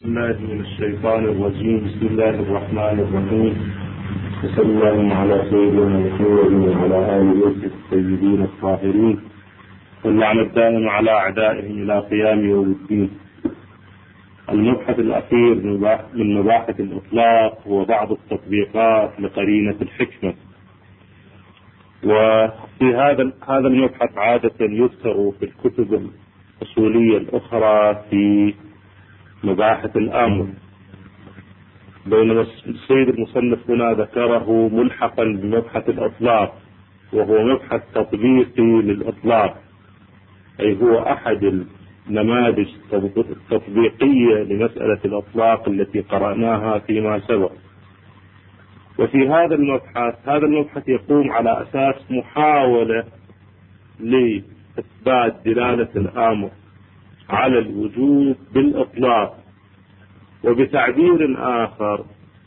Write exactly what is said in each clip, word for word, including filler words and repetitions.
الله من الشيطان الرجيم. بسم الله الرحمن الرحيم. وصلى الله على سيدنا محمد وعلى آله الطيبين الطاهرين، واللعنة الدائمة على أعدائهم إلى قيام يوم الدين. المبحث الأخير من مباحث الإطلاق هو بعض التطبيقات لقرينة الحكمة. وفي هذا هذا المبحث عادة يذكر في الكتب الأصولية الأخرى في مباحث الآمر، بينما السيد المصنف هنا ذكره ملحقا بمبحث الإطلاق، وهو مبحث تطبيقي للإطلاق، أي هو أحد النماذج التطبيقية لمسألة الإطلاق التي قرأناها فيما سبق. وفي هذا المبحث هذا المبحث يقوم على أساس محاولة لإثبات دلالة الآمر على الوجوب بالإطلاق، وبتعبير آخر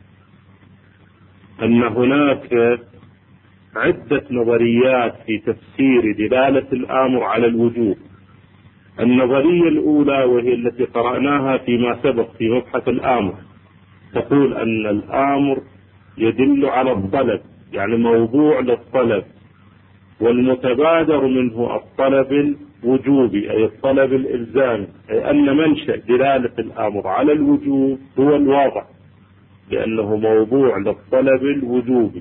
أن هناك عدة نظريات في تفسير دلالة الآمر على الوجوب. النظرية الأولى وهي التي قرأناها فيما سبق في مبحث الآمر تقول أن الآمر يدل على الطلب، يعني موضوع للطلب، والمتبادر منه الطلب الوجوبي أي الطلب الإلزامي، أي أن منشأ دلالة الآمر على الوجوب هو الواضع، لأنه موضوع للطلب الوجوبي.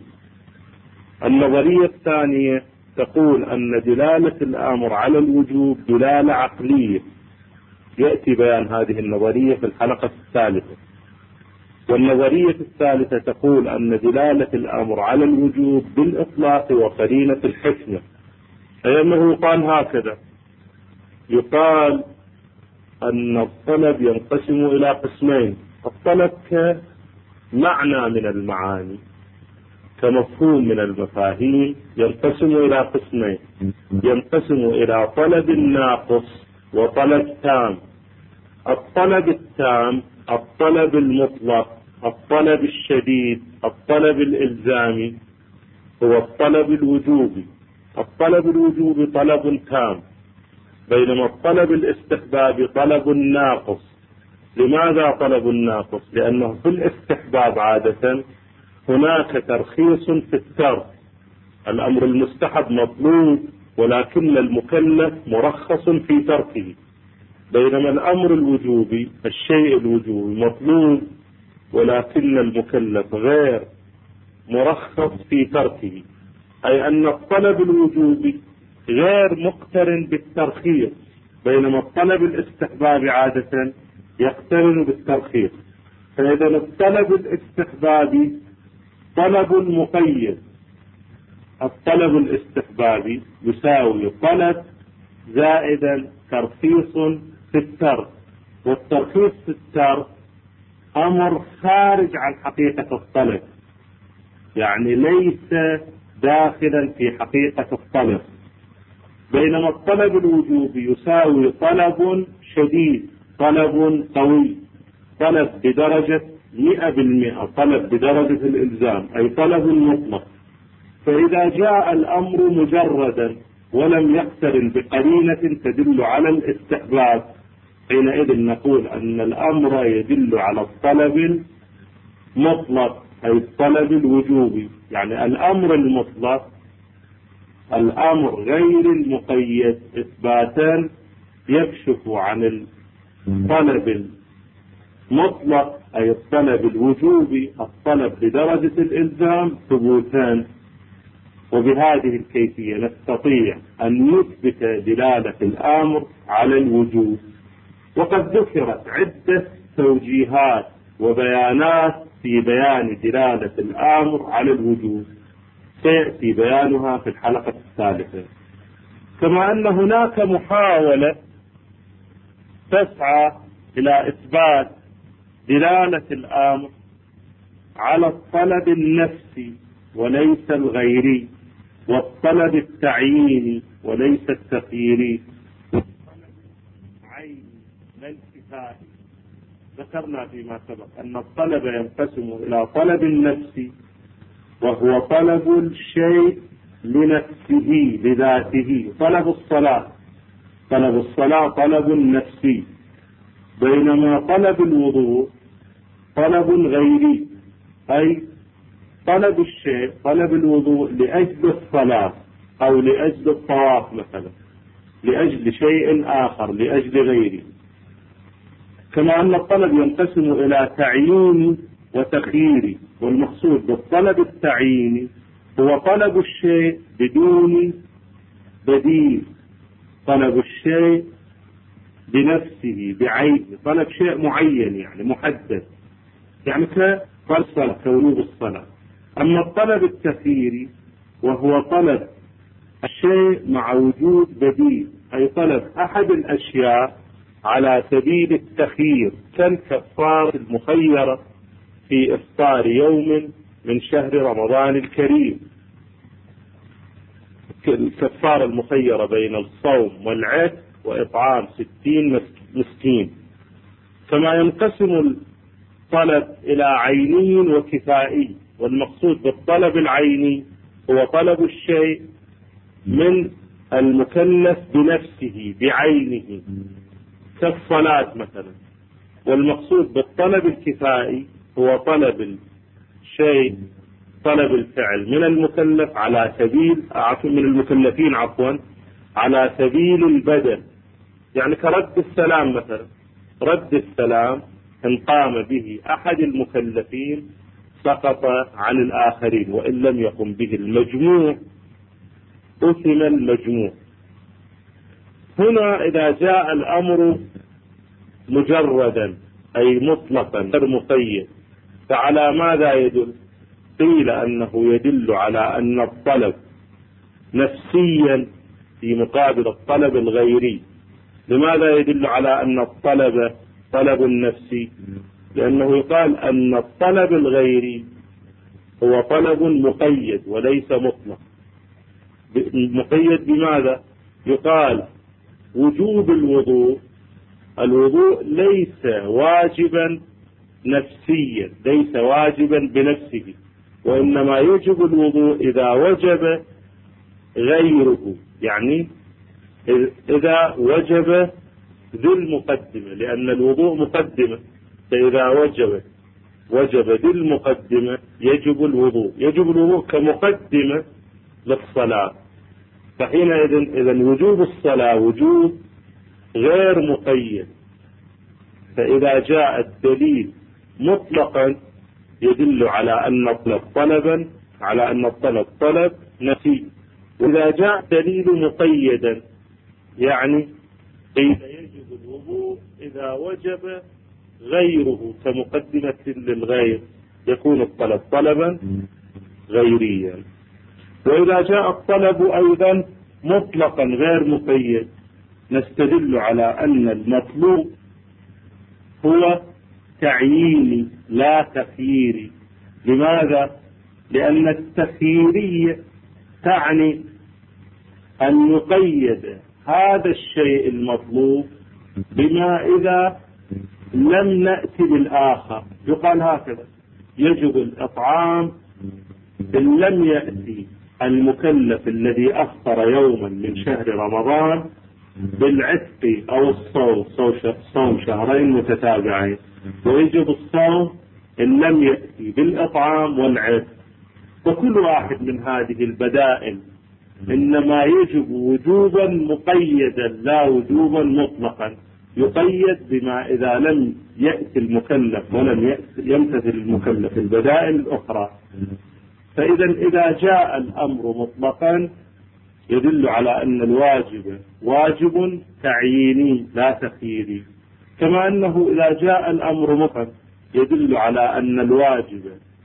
النظرية الثانية تقول أن دلالة الآمر على الوجوب دلالة عقلية، يأتي بيان هذه النظرية في الحلقة الثالثة. والنظرية الثالثة تقول أن دلالة الأمر على الوجوب بالإطلاق وقرينة الحكمة، أي أنه قال هكذا: يقال أن الطلب ينقسم إلى قسمين. الطلب كمعنى من المعاني، كمفهوم من المفاهيم، ينقسم إلى قسمين: ينقسم إلى طلب ناقص وطلب تام. الطلب التام الطلب المطلق، الطلب الشديد، الطلب الإلزامي، هو الطلب الوجوبي. الطلب الوجوبي طلب تام، بينما الطلب الاستحبابي طلب ناقص. لماذا طلب ناقص؟ لأنه في الاستحباب عادة هناك ترخيص في الترك، الأمر المستحب مطلوب ولكن المكلف مرخص في تركه، بينما الأمر الوجوبي الشيء الوجوبي مطلوب ولكن المكلف غير مرخص في تركه، أي أن الطلب الوجوبي غير مقترن بالترخيص، بينما الطلب الاستحبابي عادة يقترن بالترخيص. فإذا الطلب الاستحبابي طلب مقيد. الطلب الاستحبابي يساوي طلب زائدا ترخيص في الترك، والترخيص في الترك أمر خارج عن حقيقة الطلب، يعني ليس داخلا في حقيقة الطلب. بينما الطلب الوجوبي يساوي طلب شديد، طلب قوي، طلب بدرجة مئة بالمئة، طلب بدرجة الإلزام، أي طلب مطلق. فإذا جاء الأمر مجردا ولم يقترن بقرينة تدل على الاستحباب، حينئذ نقول أن الأمر يدل على الطلب المطلق، أي الطلب الوجوبي. يعني الأمر المطلق، الأمر غير المقيد، إثباتا يكشف عن الطلب المطلق أي الطلب الوجوبي، الطلب بدرجة الإلزام، ثبوتان. وبهذه الكيفية نستطيع أن نثبت دلالة الأمر على الوجوب. وقد ذكرت عدة توجيهات وبيانات في بيان دلالة الأمر على الوجوب، سيأتي بيانها في الحلقة الثالثة. كما أن هناك محاولة تسعى إلى إثبات دلالة الأمر على الطلب النفسي وليس الغيري، والطلب التعييني وليس التخييري، عيني لا الكفائي. ذكرنا فيما سبق أن الطلب ينقسم إلى طلب النفسي، وهو طلب الشيء لنفسه لذاته. طلب الصلاة طلب الصلاة طلب نفسي، بينما طلب الوضوء طلب غيري، أي طلب الشيء، طلب الوضوء لأجل الصلاة أو لأجل الطواف مثلا، لأجل شيء آخر، لأجل غيره. كما أن الطلب ينقسم إلى تعيين وتخيير، والمقصود بالطلب التعييني هو طلب الشيء بدون بديل، طلب الشيء بنفسه بعينه، طلب شيء معين يعني محدد، يعني كالصلاة كوجوب الصلاة. أما الطلب التخييري وهو طلب الشيء مع وجود بديل، أي طلب أحد الأشياء على سبيل التخيير، كالكفارة المخيرة في إفطار يوم من شهر رمضان الكريم، الكفارة المخيرة بين الصوم والعتق وإطعام ستين مسكين. كما ينقسم الطلب إلى عيني وكفائي، والمقصود بالطلب العيني هو طلب الشيء من المكلف بنفسه بعينه كالصلاة مثلا، والمقصود بالطلب الكفائي هو طلب الشيء، طلب الفعل من المكلف على سبيل من المكلفين عفوا على سبيل البدل، يعني كرد السلام مثلا، رد السلام إن قام به أحد المكلفين سقط عن الآخرين، وإن لم يقم به المجموع أثم المجموع. هنا إذا جاء الأمر مجردا أي مطلقا غير مقيد، فعلى ماذا يدل؟ قيل أنه يدل على أن الطلب نفسيا في مقابل الطلب الغيري. لماذا يدل على أن الطلب طلب نفسي؟ لأنه يقال أن الطلب الغيري هو طلب مقيد وليس مطلق. مقيد بماذا؟ يقال وجوب الوضوء، الوضوء ليس واجبا نفسيا، ليس واجبا بنفسه، وإنما يجب الوضوء إذا وجب غيره، يعني إذا وجب ذو المقدمة، لأن الوضوء مقدمة، فإذا وجب وجب ذو المقدمة يجب الوضوء، يجب الوضوء كمقدمة للصلاة. فحينئذ إذا وجوب الصلاة وجوب غير مقيد، فإذا جاء الدليل مطلقا يدل على أن الطلب طلبا، على أن الطلب طلب نفسي. وإذا جاء دليل مقيدا يعني إذا يجب الوضوء إذا وجب غيره كمقدمة للغير، يكون الطلب طلبا غيريا. وإذا جاء الطلب أيضا مطلقا غير مقيد نستدل على أن المطلوب هو تعييني لا تخييري. لماذا؟ لأن التخييرية تعني أن يقيد هذا الشيء المطلوب بما إذا لم نأتي بالآخر. يقال هكذا: يجب الإطعام إن لم يأتي المكلف الذي أفطر يوما من شهر رمضان بالعتق أو الصوم، صوم شهرين متتابعين، ويجب الصوم إن لم يأتي بالإطعام والعتق. وكل واحد من هذه البدائل إنما يجب وجوبا مقيدا لا وجوبا مطلقا، يقيد بما إذا لم يأتي المكلف ولم يمتثل المكلف البدائل الأخرى. فإذا إذا جاء الأمر مطلقا يدل على أن الواجب واجب تعييني لا تخييري، كما أنه إذا جاء الأمر مطلقا يدل على أن الواجب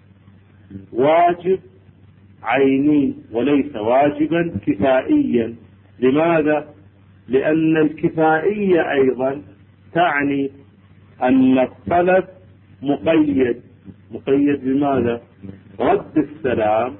واجب عيني وليس واجبا كفائيا. لماذا؟ لأن الكفائية أيضا تعني أن الطلب مقيد. مقيد بماذا؟ رد السلام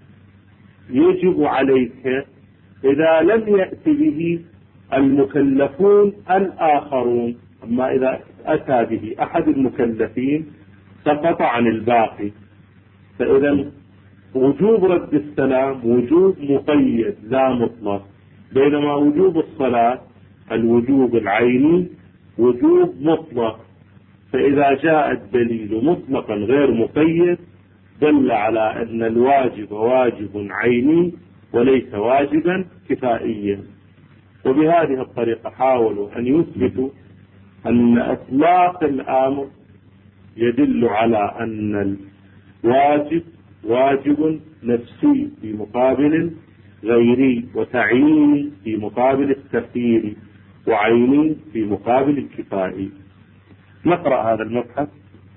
يجب عليك إذا لم يأتي به المكلفون الآخرون، أما إذا أتى به أحد المكلفين سقط عن الباقي. فإذا وجوب رد السلام وجوب مقيد لا مطلق، بينما وجوب الصلاة الوجوب العيني وجوب مطلق، فإذا جاء الدليل مطلقا غير مقيد دل على أن الواجب واجب عيني وليس واجبا كفائيا. وبهذه الطريقة حاولوا أن يثبتوا أن إطلاق الأمر يدل على أن الواجب واجب نفسي في مقابل غيري، وتعييني في مقابل التخييري، وعيني في مقابل الكفائي. نقرأ هذا المبحث.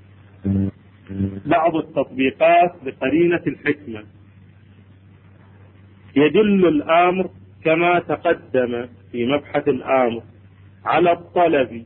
بعض التطبيقات لقرينة الحكمة. يدل الأمر كما تقدم في مبحث الأمر على الطلب،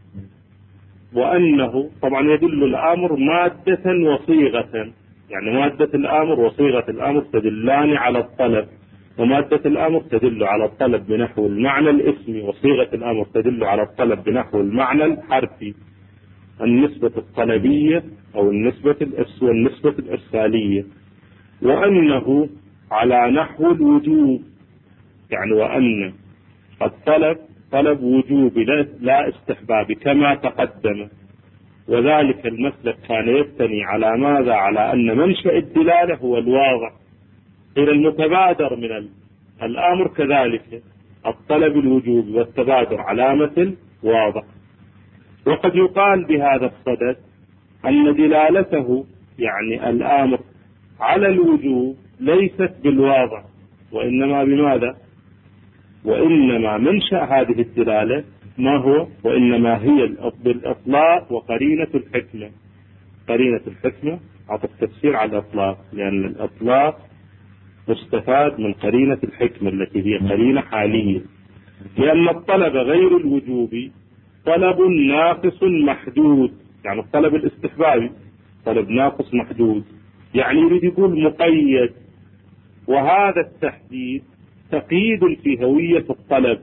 وأنه طبعا يدل الأمر مادة وصيغة، يعني مادة الأمر وصيغة الأمر تدلان على الطلب، ومادة الأمر تدل على الطلب بنحو المعنى الاسمي، وصيغة الأمر تدل على الطلب بنحو المعنى الحرفي، النسبة الطلبية أو النسبة والنسبة الإرسالية. وأنه على نحو الوجوب، يعني وأن الطلب طلب وجوب لا استحباب كما تقدم. وذلك المسلك كان يبتني على ماذا؟ على أن منشأ الدلالة هو الواضح. إلى المتبادر من الأمر كذلك الطلب الوجوب والتبادر علامة الواضح. وقد يقال بهذا الصدد أن دلالته يعني الأمر على الوجوب ليست بالواضح، وإنما بماذا؟ وإنما منشأ هذه الدلالة ما هو؟ وإنما هي بالإطلاق وقرينة الحكمة. قرينة الحكمة عطف تفسير على الإطلاق، لأن الإطلاق مستفاد من قرينة الحكمة التي هي قرينة حالية، لأن الطلب غير الوجوبي طلب ناقص محدود، يعني الطلب الاستحبابي طلب ناقص محدود، يعني يريد يقول مقيد. وهذا التحديد تقييد في هوية الطلب.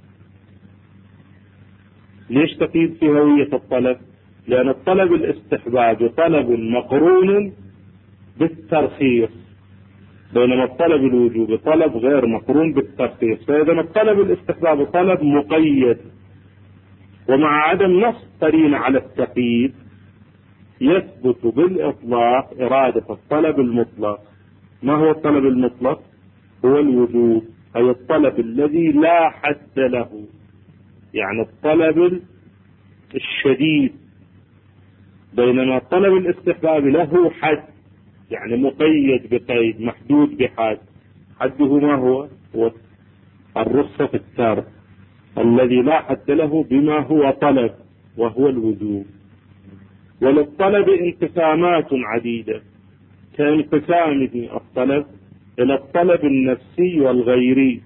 ليش تقييد في هوية الطلب؟ لأن الطلب الاستحبابي طلب مقرون بالترخيص، بينما الطلب الوجوبي طلب غير مقرون بالترخيص. فإذا الطلب الاستحبابي طلب مقيد، ومع عدم نص قرينة على التقييد يثبت بالإطلاق إرادة الطلب المطلق. ما هو الطلب المطلق؟ هو الوجوب، أي الطلب الذي لا حد له، يعني الطلب الشديد. بينما الطلب الاستحبابي له حد، يعني مقيد بقيد، محدود بحد. حده ما هو؟ هو الرخصة في التارك الذي لا حد له بما هو طلب، وهو الوجوب. وللطلب انقسامات عديدة، كانقسامه الطلب إلى الطلب النفسي والغيري.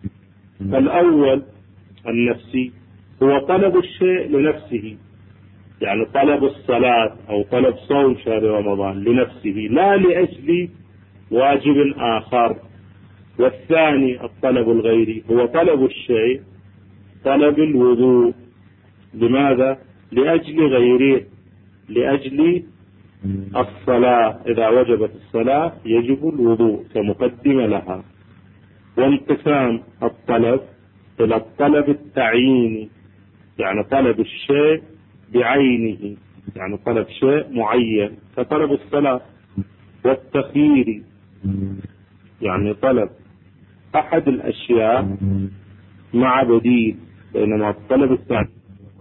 الأول النفسي هو طلب الشيء لنفسه، يعني طلب الصلاة أو طلب صوم شهر رمضان لنفسه لا لأجل واجب آخر. والثاني الطلب الغيري هو طلب الشيء طلب الوضوء. لماذا؟ لأجل غيره، لأجل الصلاة، إذا وجبت الصلاة يجب الوضوء كمقدمة لها. وانقسام الطلب إلى الطلب التعييني، يعني طلب الشيء بعينه، يعني طلب شيء معين كطلب الصلاة. والتخييري يعني طلب أحد الأشياء مع بديل، بينما الطلب الثاني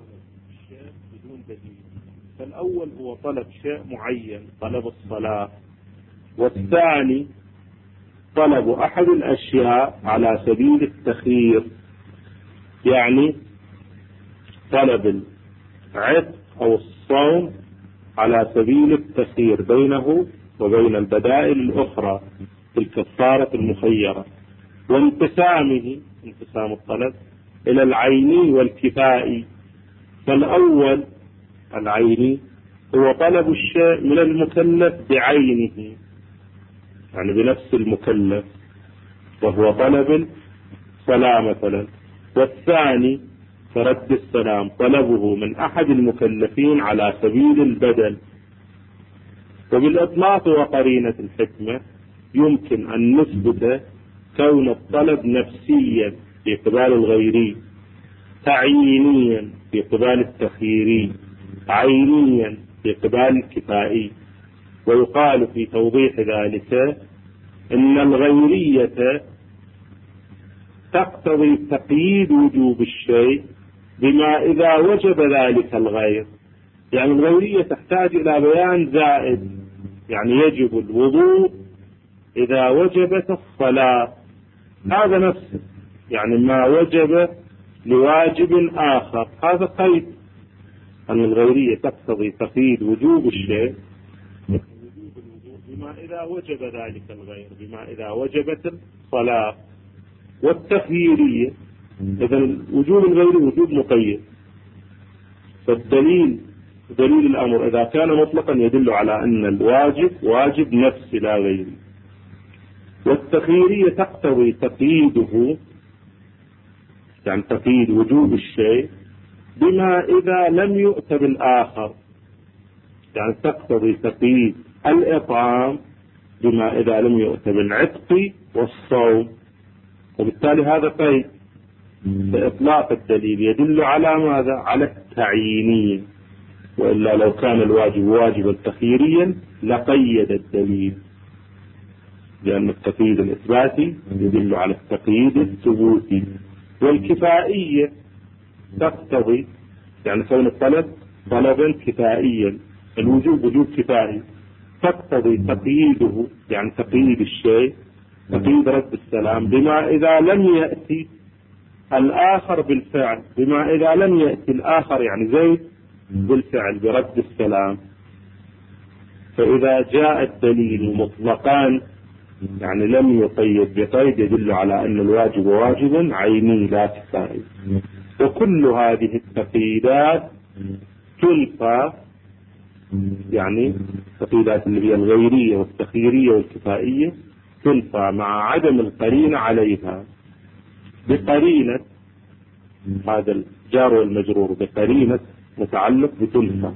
بدون بديل. فالأول هو طلب شيء معين طلب الصلاة، والثاني طلب أحد الأشياء على سبيل التخيير، يعني طلب العتق أو الصوم على سبيل التخيير بينه وبين البدائل الأخرى في الكفارة المخيرة. وانقسامه انقسام الطلب إلى العيني والكفائي. فالأول العيني هو طلب الشيء من المكلف بعينه، يعني بنفس المكلف، وهو طلب الصلاة مثلا. والثاني كرد السلام طلبه من أحد المكلفين على سبيل البدل. وبالإطلاق وقرينة الحكمة يمكن أن نثبت كون الطلب نفسيا في اعتبار الغيري، تعيينيا في قبال التخييري، عينيا في قبال الكفائي. ويقال في توضيح ذلك إن الغيرية تقتضي تقييد وجوب الشيء بما إذا وجب ذلك الغير. يعني الغيرية تحتاج إلى بيان زائد، يعني يجب الوضوء إذا وجبت الصلاة، هذا نفسه، يعني ما وجب لواجب آخر، هذا قيد. أن الغيرية تقتضي تقييد وجوب الشيء بما إذا وجب ذلك الغير، بما إذا وجبت الصلاة. والتخييرية إذا وجوب الغير وجوب مقيد، فالدليل دليل الأمر إذا كان مطلقا يدل على أن الواجب واجب نفسي لا غير. والتخييرية تقتضي تقييده، يعني تقييد وجوب الشيء بما إذا لم يؤت بالآخر، يعني تقتضي تقييد الإطعام بما إذا لم يؤت بالعتق والصوم. وبالتالي هذا قيد. فإطلاق الدليل يدل على ماذا؟ على التعيينية، وإلا لو كان الواجب واجبا تخييريا لقيد الدليل، لأن التقييد الإثباتي يدل على التقييد الثبوتي. والكفائية تقتضي، يعني كون الطلب طلبا كفائيا، الوجوب وجوب كفائي، تقتضي تقييده، يعني تقييد الشيء، تقييد رد السلام بما إذا لم يأتي الآخر بالفعل، بما إذا لم يأتي الآخر يعني زيد بالفعل برد السلام. فإذا جاء الدليل مطلقان يعني لم يقيد بقيد يدل على أن الواجب واجب عيني لا كفائي. وكل هذه التقييدات تلقى، يعني التقييدات اللي هي الغيرية والتخييرية والكفائية تلقى مع عدم القرينة عليها بقرينة، هذا الجار والمجرور بقرينة متعلق بتلقى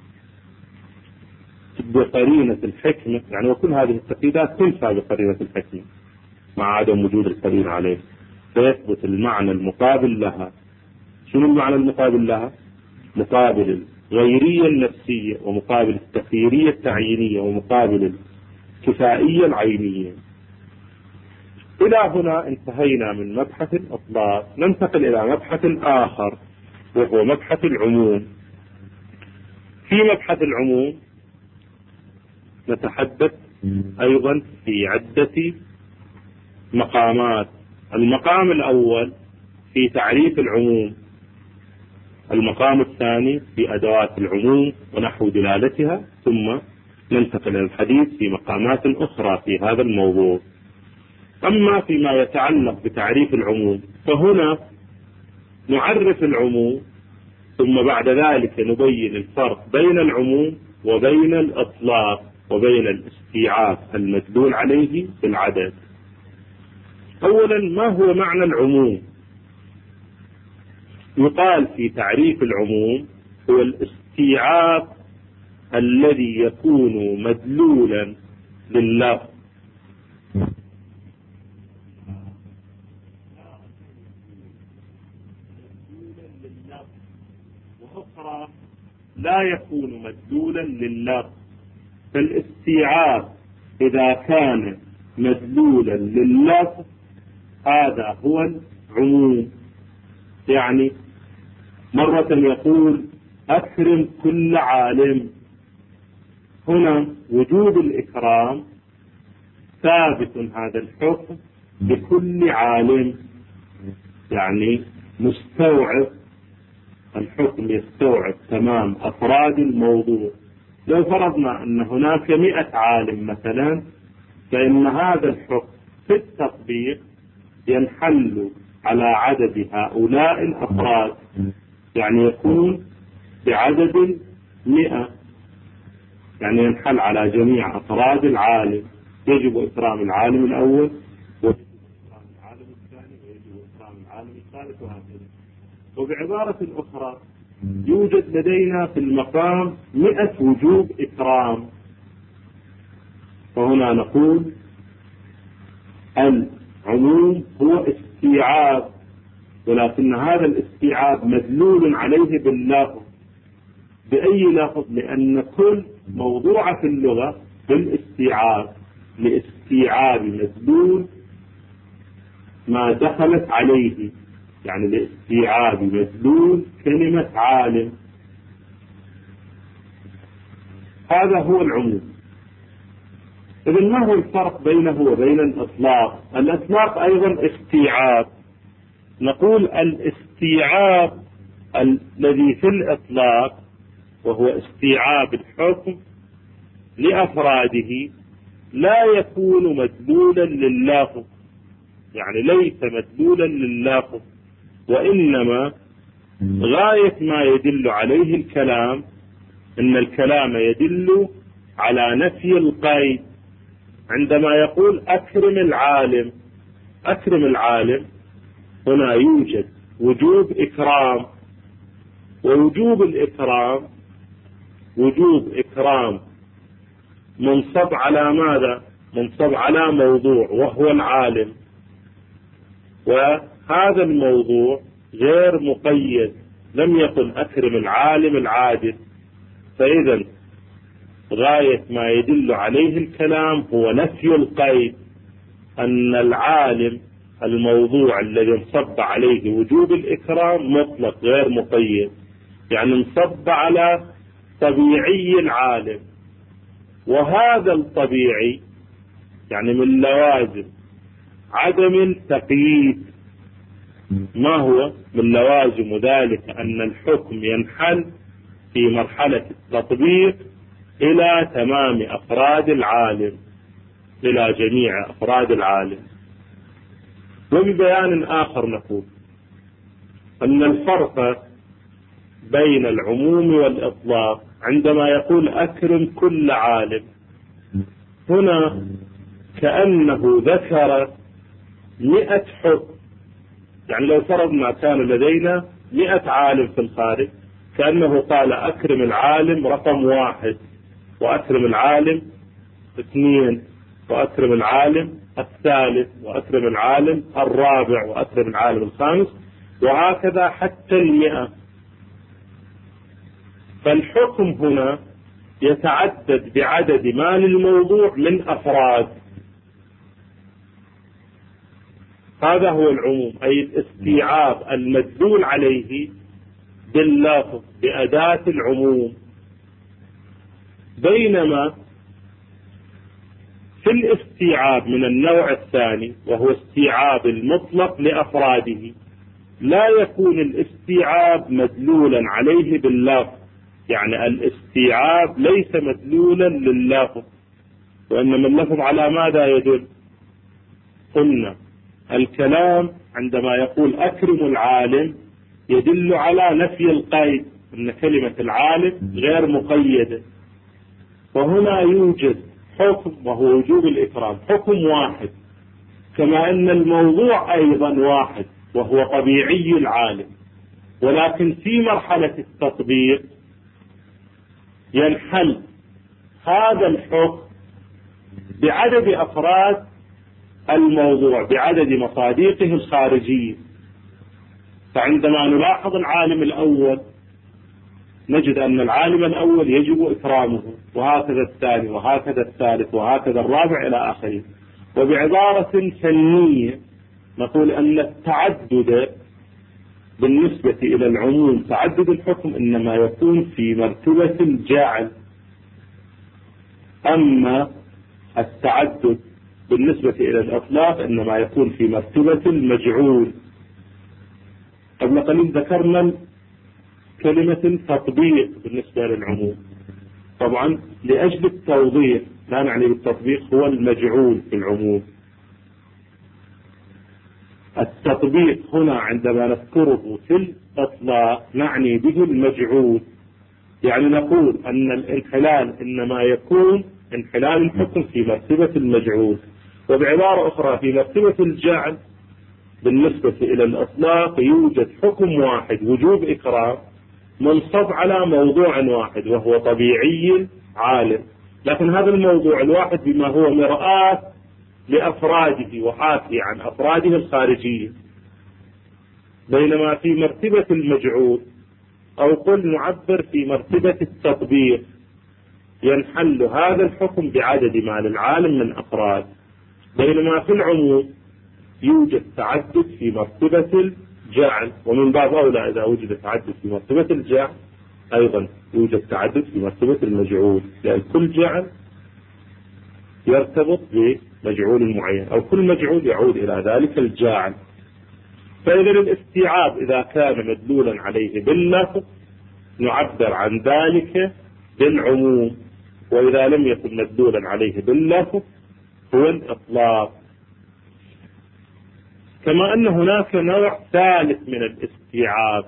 بقرينة الحكمة، يعني وكل هذه التقييدات تلقى بقرينة الحكمة مع عدم وجود القرينة عليه، فيثبت المعنى المقابل لها. شنو المعنى المقابل لها؟ مقابل الغيرية النفسية، ومقابل التخييرية التعيينية، ومقابل الكفائية العينية. إلى هنا انتهينا من مبحث الإطلاق. ننتقل إلى مبحث آخر وهو مبحث العموم. في مبحث العموم نتحدث أيضا في عدة مقامات. المقام الأول في تعريف العموم، المقام الثاني في أدوات العموم ونحو دلالتها، ثم ننتقل إلى الحديث في مقامات أخرى في هذا الموضوع. أما فيما يتعلق بتعريف العموم فهنا نعرف العموم، ثم بعد ذلك نبين الفرق بين العموم وبين الإطلاق وبين الاستيعاب المدلول عليه بالعدد. أولا، ما هو معنى العموم؟ يقال في تعريف العموم هو الاستيعاب الذي يكون مدلولا لللفظ وأخرى لا يكون مدلولا لللفظ. فالاستيعاب إذا كان مدلولا لللفظ هذا هو العموم. يعني مرة يقول أكرم كل عالم، هنا وجوب الإكرام ثابت هذا الحكم بكل عالم، يعني مستوعب الحكم، يستوعب تمام أفراد الموضوع. لو فرضنا أن هناك مئة عالم مثلا، فإن هذا الحكم في التطبيق ينحل على عدد هؤلاء الأفراد، يعني يكون بعدد مئة، يعني ينحل على جميع أفراد العالم. يجب إكرام العالم الأول، ويجب إكرام العالم الثاني، ويجب إكرام العالم الثالث، وهكذا. وبعبارة أخرى يوجد لدينا في المقام مئة وجوب إكرام. فهنا نقول العموم هو استيعاب ولكن هذا الاستيعاب مدلول عليه باللفظ. بأي لفظ؟ لأن كل موضوع في اللغة بالاستيعاب، لاستيعاب مدلول ما دخلت عليه، يعني لاستيعاب مدلول كلمة عالم. هذا هو العموم. إذن ما هو الفرق بينه وبين الإطلاق؟ الإطلاق أيضا استيعاب. نقول الاستيعاب الذي في الإطلاق وهو استيعاب الحكم لأفراده لا يكون مدلولا لللفظ، يعني ليس مدلولا لللفظ، وإنما غاية ما يدل عليه الكلام إن الكلام يدل على نفي القيد. عندما يقول أكرم العالم، أكرم العالم، هنا يوجد وجوب إكرام، ووجوب الإكرام وجوب إكرام منصب على ماذا؟ منصب على موضوع وهو العالم، وهذا الموضوع غير مقيد، لم يقل أكرم العالم العادل. فإذا غاية ما يدل عليه الكلام هو نفي القيد، أن العالم الموضوع الذي انصب عليه وجوب الإكرام مطلق غير مقيد، يعني انصب على طبيعي العالم، وهذا الطبيعي يعني من لوازم عدم التقييد. ما هو من لوازم ذلك؟ أن الحكم ينحل في مرحلة التطبيق إلى تمام أفراد العالم، إلى جميع أفراد العالم. وببيان آخر نقول أن الفرق بين العموم والإطلاق عندما يقول أكرم كل عالم، هنا كأنه ذكر مئة حكم. يعني لو فرضنا كان لدينا مئة عالم في الخارج، كأنه قال أكرم العالم رقم واحد، وأكرم العالم اثنين، وأكرم العالم الثالث، وأكرم العالم الرابع، وأكرم العالم الخامس، وهكذا حتى المئة. فالحكم هنا يتعدد بعدد ما للموضوع من أفراد. هذا هو العموم، أي الاستيعاب المدلول عليه باللفظ بأداة العموم. بينما في الاستيعاب من النوع الثاني وهو استيعاب المطلق لأفراده لا يكون الاستيعاب مدلولا عليه باللفظ، يعني الاستيعاب ليس مدلولا لللفظ، وإنما اللفظ على ماذا يدل؟ قلنا الكلام عندما يقول أكرم العالم يدل على نفي القيد، أن كلمة العالم غير مقيدة. وهنا يوجد حكم وهو وجوب الإكرام، حكم واحد، كما أن الموضوع أيضا واحد وهو طبيعي العالم، ولكن في مرحلة التطبيق ينحل هذا الحكم بعدد أفراد الموضوع، بعدد مصاديقه الخارجية. فعندما نلاحظ العالم الأول نجد أن العالم الأول يجب إكرامه، وهكذا الثاني، وهكذا الثالث، وهكذا الرابع إلى آخره. وبعبارة فنية نقول أن التعدد بالنسبة إلى العموم، تعدد الحكم إنما يكون في مرتبة الجعل، أما التعدد بالنسبة إلى الإطلاق إنما يكون في مرتبة المجعول. قبل قليل ذكرنا كلمة تطبيق بالنسبة للعموم، طبعا لأجل التوضيح لا نعني بالتطبيق هو المجعول في العموم. التطبيق هنا عندما نذكره في الإطلاق نعني به المجعول، يعني نقول أن الانحلال إنما يكون انحلال الحكم في مرتبة المجعول. وبعبارة أخرى في مرتبة الجعل بالنسبة إلى الإطلاق يوجد حكم واحد وجوب إكرام منصب على موضوع واحد وهو طبيعي عالم، لكن هذا الموضوع الواحد بما هو مرآة لأفراده وحاكي عن أفراده الخارجية. بينما في مرتبة المجعول أو قل نعبر في مرتبة التطبيق ينحل هذا الحكم بعدد ما للعالم من أفراد، بينما في العموم يوجد تعدد في مرتبة الجعل، ومن باب أولى إذا وجد تعدد في مرتبة الجعل أيضا يوجد تعدد في مرتبة المجعول، لأن كل جعل يرتبط بمجعول معين أو كل مجعول يعود إلى ذلك الجاعل. فإذا الاستيعاب إذا كان مدلولا عليه باللفظ نعبر عن ذلك بالعموم، وإذا لم يكن مدلولا عليه باللفظ هو الإطلاق. كما أن هناك نوع ثالث من الاستيعاب،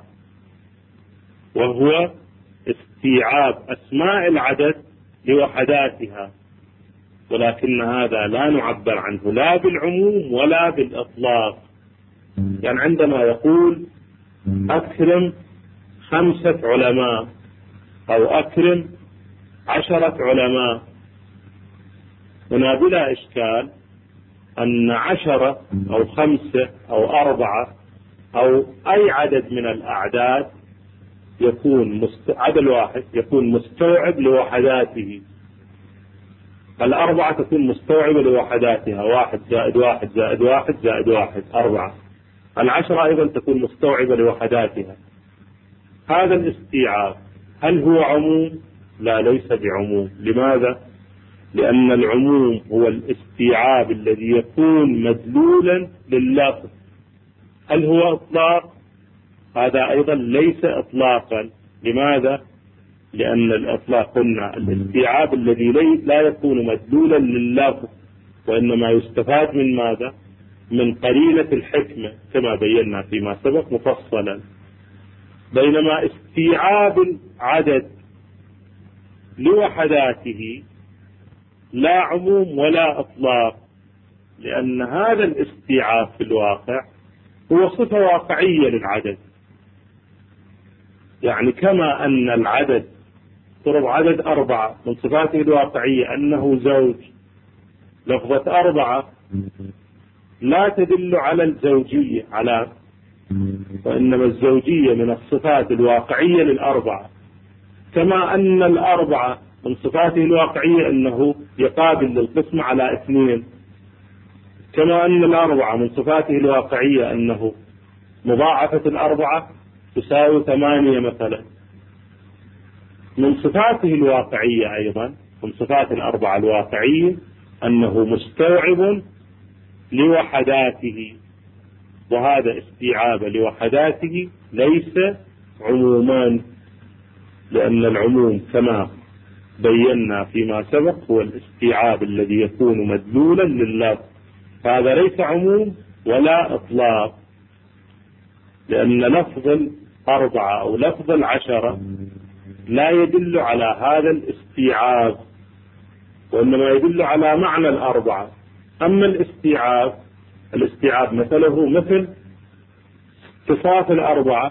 وهو استيعاب أسماء العدد لوحداتها، ولكن هذا لا نعبر عنه لا بالعموم ولا بالإطلاق. يعني عندما يقول أكرم خمسة علماء أو أكرم عشرة علماء، هنا بلا إشكال أن عشرة أو خمسة أو أربعة أو أي عدد من الأعداد يكون مست... عدد واحد يكون مستوعب لوحداته. الأربعة تكون مستوعبة لوحداتها، واحد زائد واحد زائد واحد زائد واحد أربعة. العشرة أيضا تكون مستوعبة لوحداتها. هذا الاستيعاب هل هو عموم؟ لا، ليس بعموم. لماذا؟ لأن العموم هو الاستيعاب الذي يكون مدلولا لللفظ. هل هو إطلاق؟ هذا أيضا ليس إطلاقا. لماذا؟ لأن الإطلاق قلنا الاستيعاب الذي لا يكون مدلولا لللفظ، وإنما يستفاد من ماذا؟ من قرينة الحكمة كما بينا فيما سبق مفصلا. بينما استيعاب العدد لوحداته لا عموم ولا إطلاق، لأن هذا الاستيعاب في الواقع هو صفة واقعية للعدد. يعني كما أن العدد فرض عدد أربعة من صفاته الواقعية أنه زوج، لفظة أربعة لا تدل على الزوجية على وإنما الزوجية من الصفات الواقعية للأربعة. كما أن الأربعة من صفاته الواقعية أنه يقابل للقسم على اثنين. كما أن الأربعة من صفاته الواقعية أنه مضاعفة الأربعة تساوي ثمانية مثلا. من صفاته الواقعية أيضا من صفات الأربعة الواقعية أنه مستوعب لوحداته، وهذا استيعاب لوحداته ليس عموما، لأن العموم كما بينا فيما سبق هو الاستيعاب الذي يكون مدلولا لللفظ. هذا ليس عموم ولا إطلاق، لأن لفظ الأربعة أو لفظ العشرة لا يدل على هذا الاستيعاب، وإنما يدل على معنى الأربعة. أما الاستيعاب الاستيعاب مثله مثل صفات الأربعة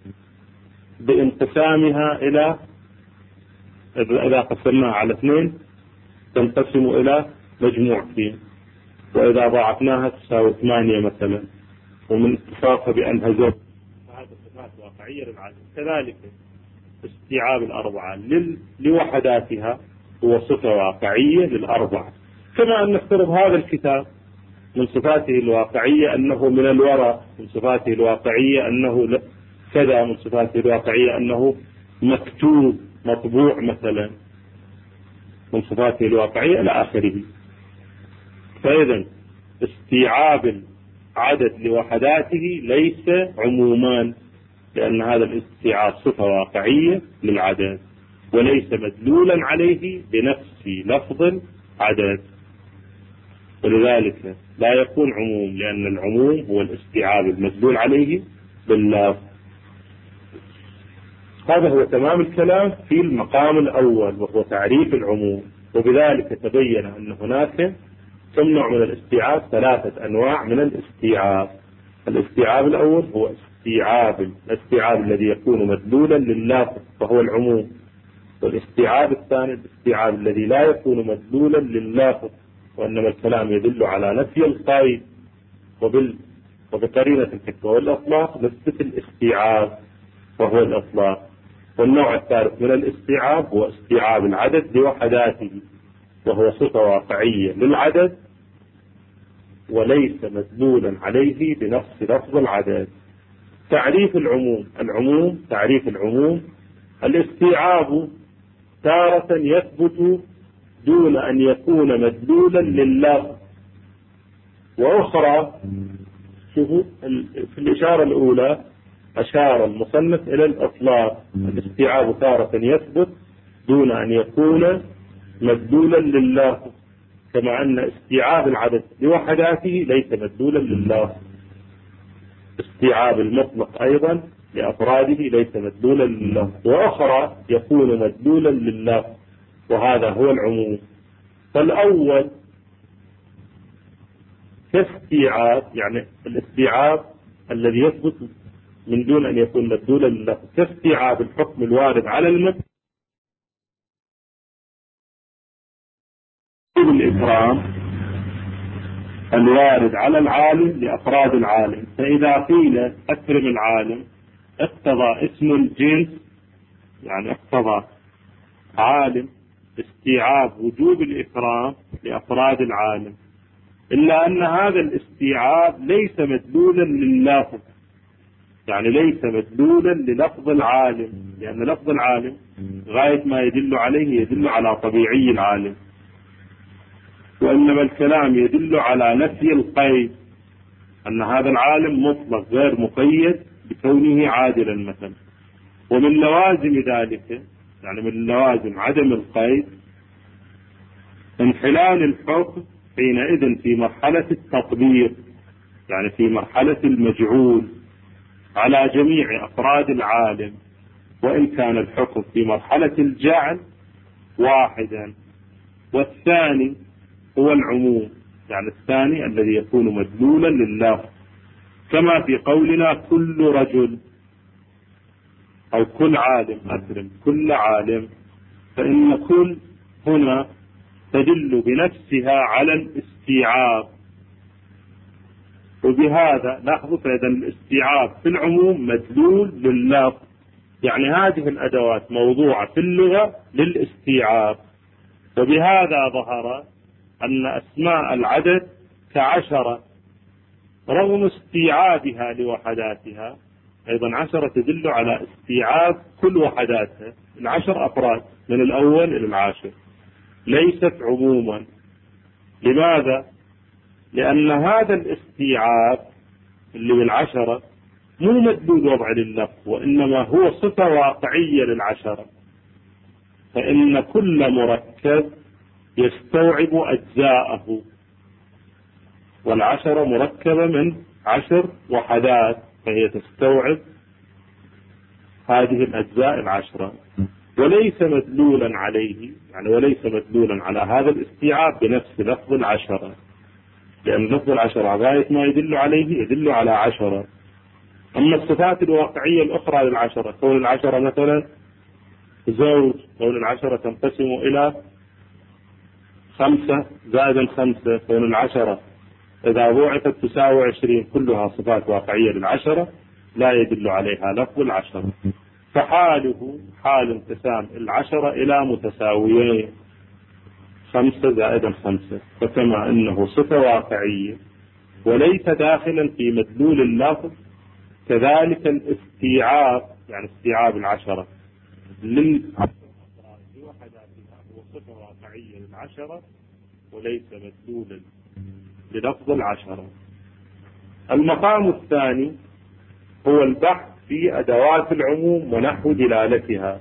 بانقسامها إلى إذا قسمناها على اثنين تنقسم إلى مجموعتين، وإذا ضاعفناها تساوي ثمانية مثلا، ومن اتفاقها بأنها زوج. فهذه صفات واقعية للعدد. كذلك استيعاب الأربعة لوحداتها هو صفة واقعية للأربعة. كما أن نفترض هذا الكتاب من صفاته الواقعية أنه من الورق، من صفاته الواقعية أنه كذا، من صفاته الواقعية أنه مكتوب مطبوع مثلا، من صفاته الواقعية إلى آخره. فإذا استيعاب العدد لوحداته ليس عموما، لأن هذا الاستيعاب صفة واقعية للعدد وليس مدلولا عليه بنفس لفظ العدد، ولذلك لا يكون عموم، لأن العموم هو الاستيعاب المدلول عليه باللفظ. هذا هو تمام الكلام في المقام الأول، وهو تعريف العموم. وبذلك تبين أن هناك كم نوع من الاستيعاب؟ ثلاثة أنواع من الاستيعاب. الاستيعاب الأول هو استيعاب الاستيعاب الذي يكون مدلولا لللفظ فهو العموم، والاستيعاب الثاني الاستيعاب الذي لا يكون مدلولا لللفظ، وإنما الكلام يدل على نفي القيد. وبال وبقرينة الحكمة. والإطلاق نسبة الاستيعاب وهو الإطلاق. والنوع الثالث من الاستيعاب هو استيعاب العدد لوحداته، وهو صفة واقعية للعدد وليس مدلولا عليه بنفس لفظ العدد. تعريف العموم. العموم تعريف العموم: الاستيعاب تارة يثبت دون أن يكون مدلولا لللفظ، وأخرى شوفوا في الإشارة الأولى أشار المصنف إلى الإطلاق. الاستيعاب تارة يثبت دون أن يكون مدلولا لللفظ، كما أن استيعاب العدد لوحداته ليس مدلولا لللفظ. استيعاب المطلق أيضا لأفراده ليس مدلولا لللفظ، وأخرى يكون مدلولا لللفظ، وهذا هو العموم. فالأول كاستيعاب، يعني الاستيعاب الذي يثبت من دون أن يكون مدلولا لللفظ، كاستيعاب الحكم الوارد على المدلول الإكرام الوارد على العالم لأفراد العالم. فإذا قيل أكرم العالم اقتضى اسم الجنس، يعني اقتضى عالم استيعاب وجوب الإكرام لأفراد العالم، إلا أن هذا الاستيعاب ليس مدلولا لللفظ، يعني ليس مدلولا للفظ العالم، لأن لفظ العالم غاية ما يدل عليه يدل على طبيعي العالم، وإنما الكلام يدل على نفي القيد، أن هذا العالم مطلق غير مقيد بكونه عادلا مثلا. ومن لوازم ذلك، يعني من لوازم عدم القيد، انحلال الحكم حينئذ في مرحلة التطبيق، يعني في مرحلة المجعول على جميع أفراد العالم، وإن كان الحكم في مرحلة الجعل واحدا. والثاني هو العموم، يعني الثاني الذي يكون مدلولا لللفظ، كما في قولنا كل رجل أو كل عالم، أكرم كل عالم، فإن كل هنا تدل بنفسها على الاستيعاب، وبهذا نأخذ فإذا الاستيعاب في العموم مدلول لللفظ، يعني هذه الأدوات موضوعة في اللغة للاستيعاب. وبهذا ظهر أن أسماء العدد كعشرة رغم استيعابها لوحداتها، أيضا عشرة تدل على استيعاب كل وحداتها، العشر أفراد من الأول إلى العاشر، ليست عموما. لماذا؟ لأن هذا الاستيعاب اللي بالعشرة مو مدلول وضع لللفظ، وإنما هو صفة واقعية للعشرة، فإن كل مركب يستوعب أجزاءه، والعشرة مركبة من عشر وحدات، فهي تستوعب هذه الأجزاء العشرة، وليس مدلولا عليه، يعني وليس مدلولا على هذا الاستيعاب بنفس لفظ العشرة، لأن لفظ العشرة غاية ما يدل عليه يدل على عشرة. أما الصفات الواقعية الأخرى للعشرة، كون العشرة مثلا زوج، كون العشرة تنقسم إلى خمسة زائدا خمسة، كون العشرة إذا ضوعفت تساوي عشرين، كلها صفات واقعية للعشرة لا يدل عليها لفظ العشرة. فحاله حال انقسام العشرة إلى متساويين، خمسة زائدا خمسة، فكما أنه صفة واقعية وليس داخلا في مدلول اللفظ، كذلك الاستيعاب، يعني استيعاب العشرة للعشرة لوحداتها هو صفة واقعية للعشرة وليس مدلولا للفظ العشرة. المقام الثاني هو البحث في أدوات العموم ونحو دلالتها.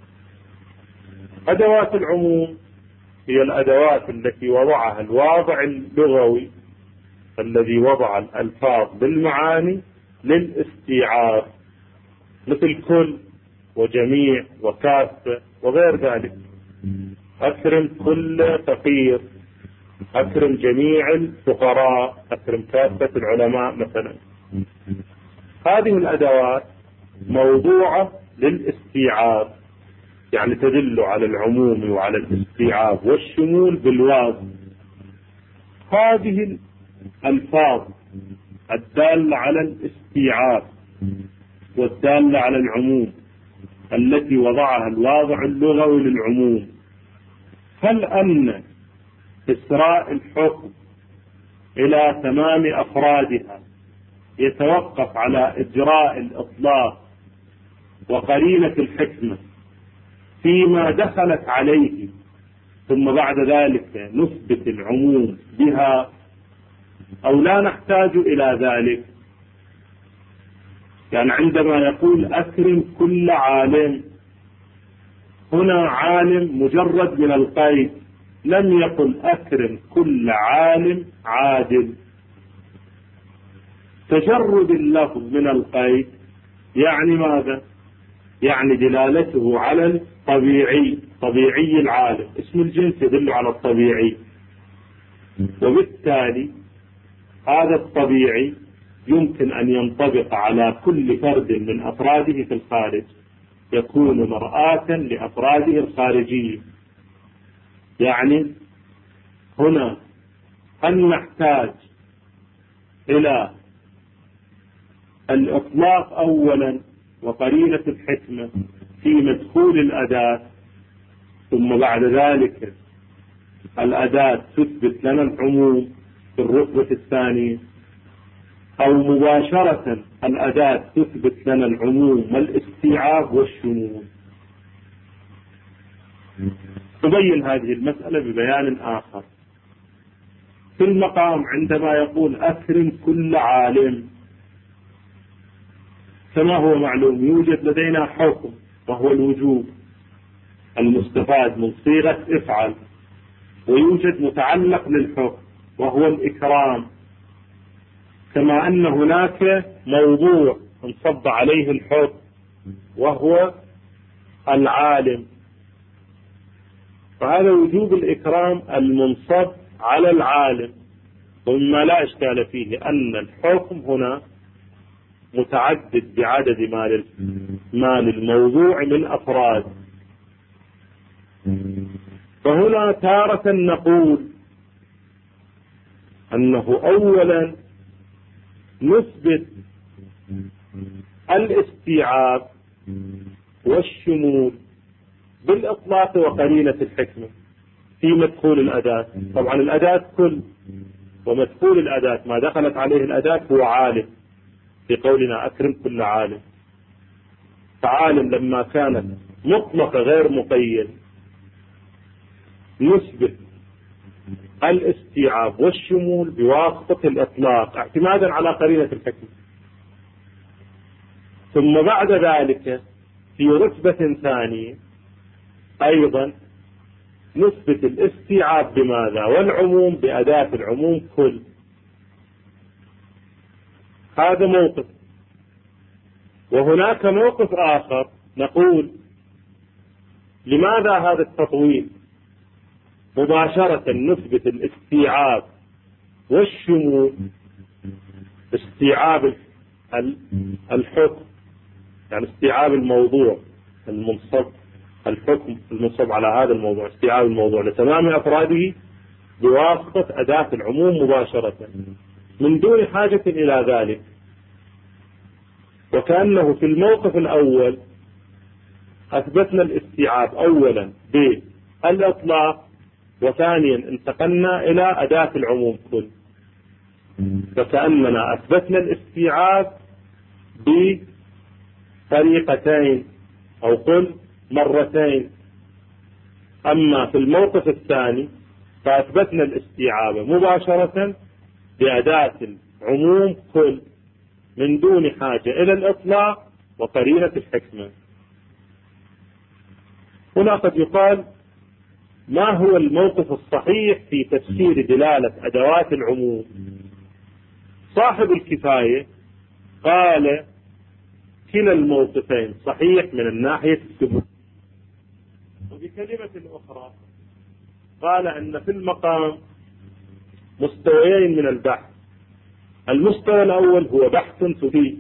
أدوات العموم هي الأدوات التي وضعها الواضع اللغوي الذي وضع الألفاظ بالمعاني للاستيعاب، مثل كل وجميع وكافة وغير ذلك. أكرم كل فقير، أكرم جميع الفقراء، أكرم كافة العلماء مثلا. هذه الأدوات موضوعة للاستيعاب، يعني تدل على العموم وعلى الاستيعاب والشمول بالواو. هذه الألفاظ الدالة على الاستيعاب والدالة على العموم التي وضعها الواضع اللغوي للعموم، هل أن إسراء الحكم إلى تمام أفرادها يتوقف على إجراء الإطلاق وقرينة الحكمة فيما دخلت عليه، ثم بعد ذلك نثبت العموم بها، أو لا نحتاج إلى ذلك؟ يعني عندما يقول أكرم كل عالم، هنا عالم مجرد من القيد، لم يقل أكرم كل عالم عادل. تجرد اللفظ من القيد يعني ماذا؟ يعني دلالته على الطبيعي، طبيعي العالم، اسم الجنس يدل على الطبيعي، وبالتالي هذا الطبيعي يمكن أن ينطبق على كل فرد من أفراده في الخارج، يكون مرآة لأفراده الخارجية. يعني هنا هل نحتاج إلى الإطلاق أولا وقرينة الحكمة في مدخول الأداة، ثم بعد ذلك الأداة تثبت لنا العموم في الرتبة الثانية، أو مباشرة الأداة تثبت لنا العموم والاستيعاب والشمول؟ تبين هذه المسألة ببيان آخر في المقام عندما يقول أكرم كل عالم. كما هو معلوم يوجد لدينا حكم وهو الوجوب المستفاد من صيغة افعل، ويوجد متعلق للحكم وهو الإكرام، كما أن هناك موضوع انصب عليه الحكم وهو العالم. فهذا وجوب الإكرام المنصب على العالم، ومما لا إشكال فيه أن الحكم هنا متعدد بعدد ما للموضوع من أفراد. فهنا تارة نقول أنه أولا نثبت الاستيعاب والشمول بالإطلاق وقرينة الحكمة في مدخول الأداة. طبعا الأداة كل، ومدخول الأداة ما دخلت عليه الأداة هو عالم، في قولنا أكرم كل عالم. فعالم لما كانت مطلقة غير مقيد نثبت الاستيعاب والشمول بواسطة الإطلاق اعتمادا على قرينة الحكمة. ثم بعد ذلك في رتبة ثانية أيضا نثبت الاستيعاب بماذا؟ والعموم بأداة العموم كل. هذا موقف. وهناك موقف آخر نقول لماذا هذا التطويل؟ مباشرة نثبت الاستيعاب والشمول، استيعاب الحكم يعني استيعاب الموضوع المنصب، الحكم المنصب على هذا الموضوع، استيعاب الموضوع لتمام أفراده بواسطة أداة العموم مباشرة من دون حاجة إلى ذلك. وكأنه في الموقف الأول أثبتنا الاستيعاب أولا بالإطلاق، وثانيا انتقلنا إلى أداة العموم كل، فكأننا أثبتنا الاستيعاب بطريقتين أو قل مرتين. أما في الموقف الثاني فأثبتنا الاستيعاب مباشرة بأداة العموم كل من دون حاجة إلى الإطلاق وقرينة الحكمة. هنا قد يقال ما هو الموقف الصحيح في تفسير دلالة أدوات العموم؟ صاحب الكفاية قال كلا الموقفين صحيح من الناحية الثبوت، وبكلمة أخرى قال أن في المقام مستويين من البحث. المستوى الأول هو بحث ثبوتي،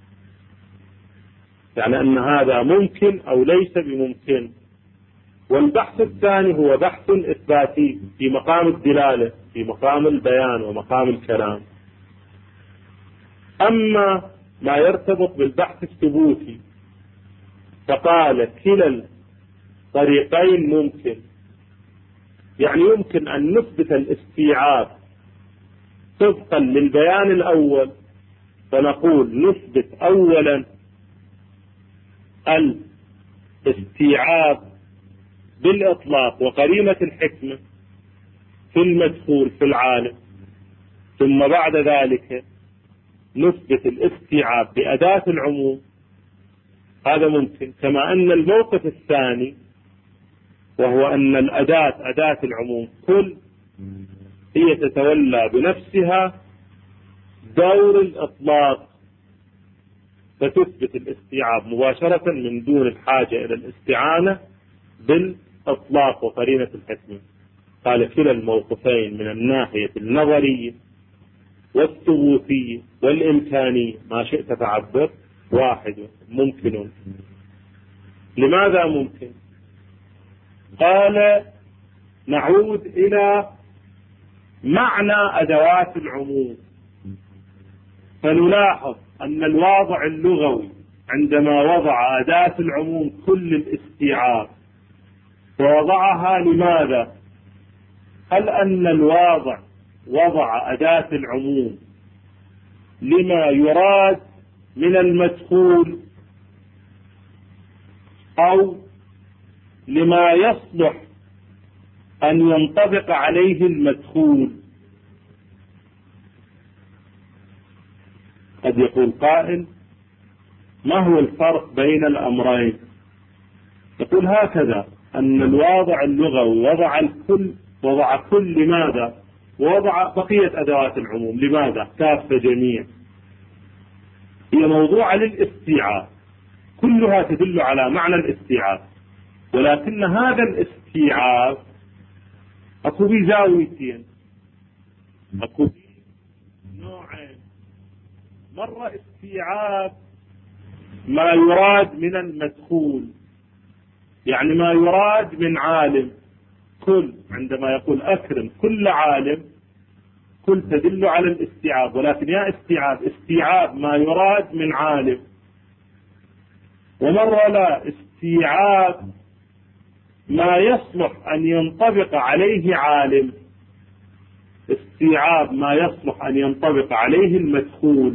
يعني أن هذا ممكن أو ليس بممكن، والبحث الثاني هو بحث إثباتي في مقام الدلالة، في مقام البيان ومقام الكلام. أما ما يرتبط بالبحث الثبوتي فقال كلا الطريقين ممكن، يعني يمكن أن نثبت الاستيعاب طبقا للبيان الأول، فنقول نثبت أولا الاستيعاب بالإطلاق وقرينة الحكمة في المدخول في العالم، ثم بعد ذلك نثبت الاستيعاب بأداة العموم. هذا ممكن. كما أن الموقف الثاني وهو أن الأداة أداة العموم كل هي تتولى بنفسها دور الإطلاق، فتثبت الاستيعاب مباشرة من دون الحاجة إلى الاستعانة بالإطلاق وقرينة الحكمة. قال كلا الموقفين من الناحية النظرية والثبوتية والإمكانية ما شئت تعبر واحد ممكن. لماذا ممكن؟ قال نعود إلى معنى أدوات العموم، فنلاحظ أن الواضع اللغوي عندما وضع أداة العموم كل الاستيعاب ووضعها لماذا؟ هل أن الواضع وضع أداة العموم لما يراد من المدخول أو لما يصلح أن ينطبق عليه المدخول؟ قد يقول قائل ما هو الفرق بين الأمرين؟ يقول هكذا أن الواضع اللغوي وضع الكل، وضع كل لماذا؟ ووضع بقية أدوات العموم لماذا؟ كافة جميع، هي موضوعة للاستيعاب، كلها تدل على معنى الاستيعاب، ولكن هذا الاستيعاب أكو به زاويتين، أكو به نوعين. مرة استيعاب ما يراد من المدخول، يعني ما يراد من عالم كل، عندما يقول أكرم كل عالم كل تدل على الاستيعاب، ولكن يا استيعاب استيعاب ما يراد من عالم. ومرة لا، استيعاب ما يصلح أن ينطبق عليه عالم، استيعاب ما يصلح أن ينطبق عليه المدخول.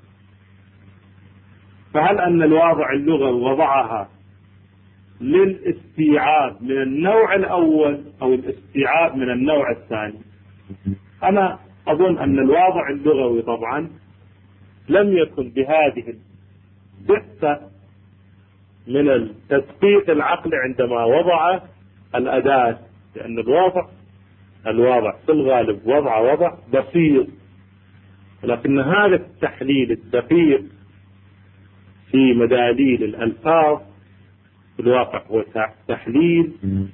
فهل أن الواضع اللغوي وضعها للاستيعاب من النوع الأول أو الاستيعاب من النوع الثاني؟ أنا أظن أن الواضع اللغوي طبعا لم يكن بهذه الدقة من التدقيق العقلي عندما وضع الأداة، لأن الواضع الواضع في الغالب وضع وضع بسيط، لكن هذا التحليل الدقيق في مداليل الألفاظ في الواقع هو تحليل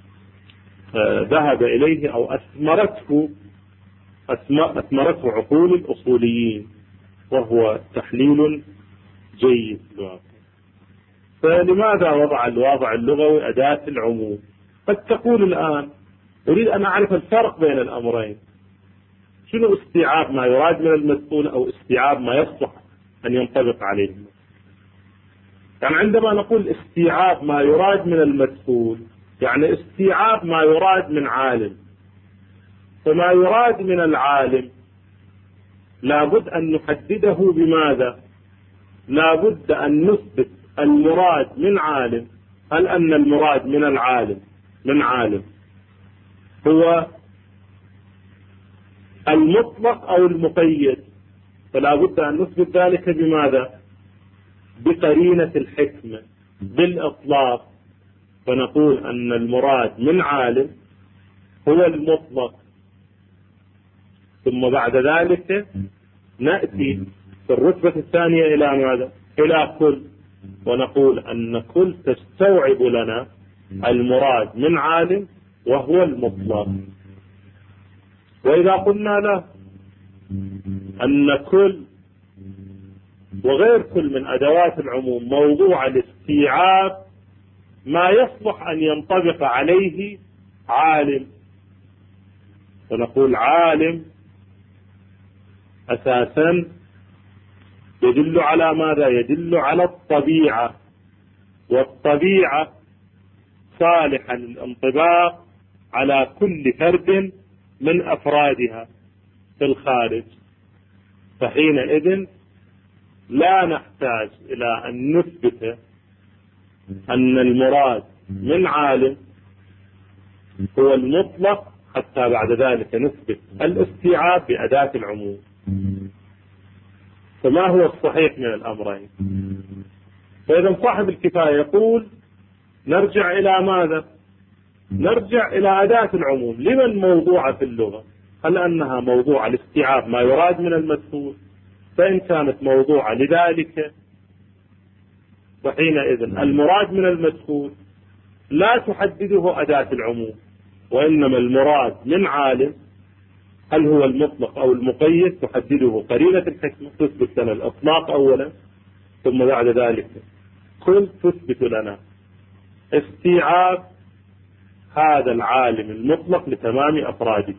ذهب إليه أو أثمرته أثمرته عقول الأصوليين، وهو تحليل جيد في الواقع. فلماذا وضع الواضع اللغوي أداة العموم؟ قد تقول الآن أريد أن أعرف الفرق بين الأمرين، شنو استيعاب ما يراد من المدخول أو استيعاب ما يصلح أن ينطبق عليه؟ يعني عندما نقول استيعاب ما يراد من المدخول يعني استيعاب ما يراد من عالم، فما يراد من العالم لابد أن نحدده بماذا؟ لابد أن نثبت المراد من عالم. هل أن المراد من العالم من عالم هو المطلق أو المقيد؟ فلا بد أن نثبت ذلك بماذا؟ بقرينة الحكمة بالإطلاق، فنقول أن المراد من عالم هو المطلق. ثم بعد ذلك نأتي في الرتبة الثانية إلى ماذا؟ إلى كل، ونقول أن كل تستوعب لنا المراد من عالم وهو المطلق. وإذا قلنا له أن كل وغير كل من أدوات العموم موضوع الاستيعاب ما يصلح أن ينطبق عليه عالم، فنقول عالم أساسا يدل على ماذا؟ يدل على الطبيعة، والطبيعة صالحة للانطباق على كل فرد من أفرادها في الخارج. فحينئذ لا نحتاج إلى أن نثبت أن المراد من عالم هو المطلق حتى بعد ذلك نثبت الاستيعاب بأداة العموم. فما هو الصحيح من الأمرين؟ فإذا صاحب الكفاية يقول نرجع إلى ماذا؟ نرجع إلى أداة العموم. لمن موضوعة في اللغة؟ هل أنها موضوعة لاستيعاب ما يراد من المذكور؟ فإن كانت موضوعة لذلك وحينئذ المراد من المذكور لا تحدده أداة العموم، وإنما المراد من عالم هل هو المطلق أو المقيد تحدده قرينة الحكمة، تثبت لنا الإطلاق أولا، ثم بعد ذلك كل تثبت لنا استيعاب هذا العالم المطلق لتمام أفراده.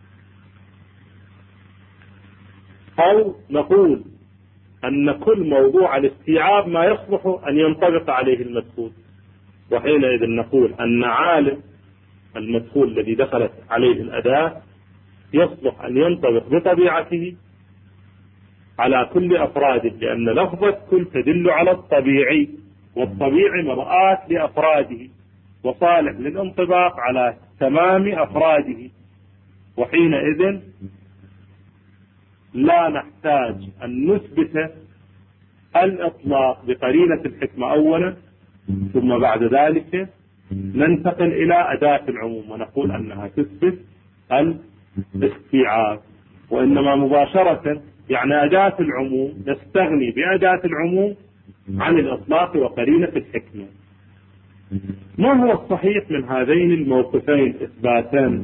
أو نقول أن كل موضوع الاستيعاب ما يصلح أن ينطبق عليه المدخول، وحينئذ نقول أن عالم المدخول الذي دخلت عليه الأداة يصلح أن ينطبق بطبيعته على كل أفراده، لأن لفظة كل تدل على الطبيعي، والطبيعي مرآة لأفراده وصالح للانطباق على تمام أفراده. وحينئذ لا نحتاج أن نثبت الإطلاق بقرينة الحكمة أولا، ثم بعد ذلك ننتقل إلى أداة العموم ونقول أنها تثبت الاستيعاب، وإنما مباشرة يعني أداة العموم نستغني بأداة العموم عن الإطلاق وقرينة الحكمة. ما هو الصحيح من هذين الموقفين إثباتان؟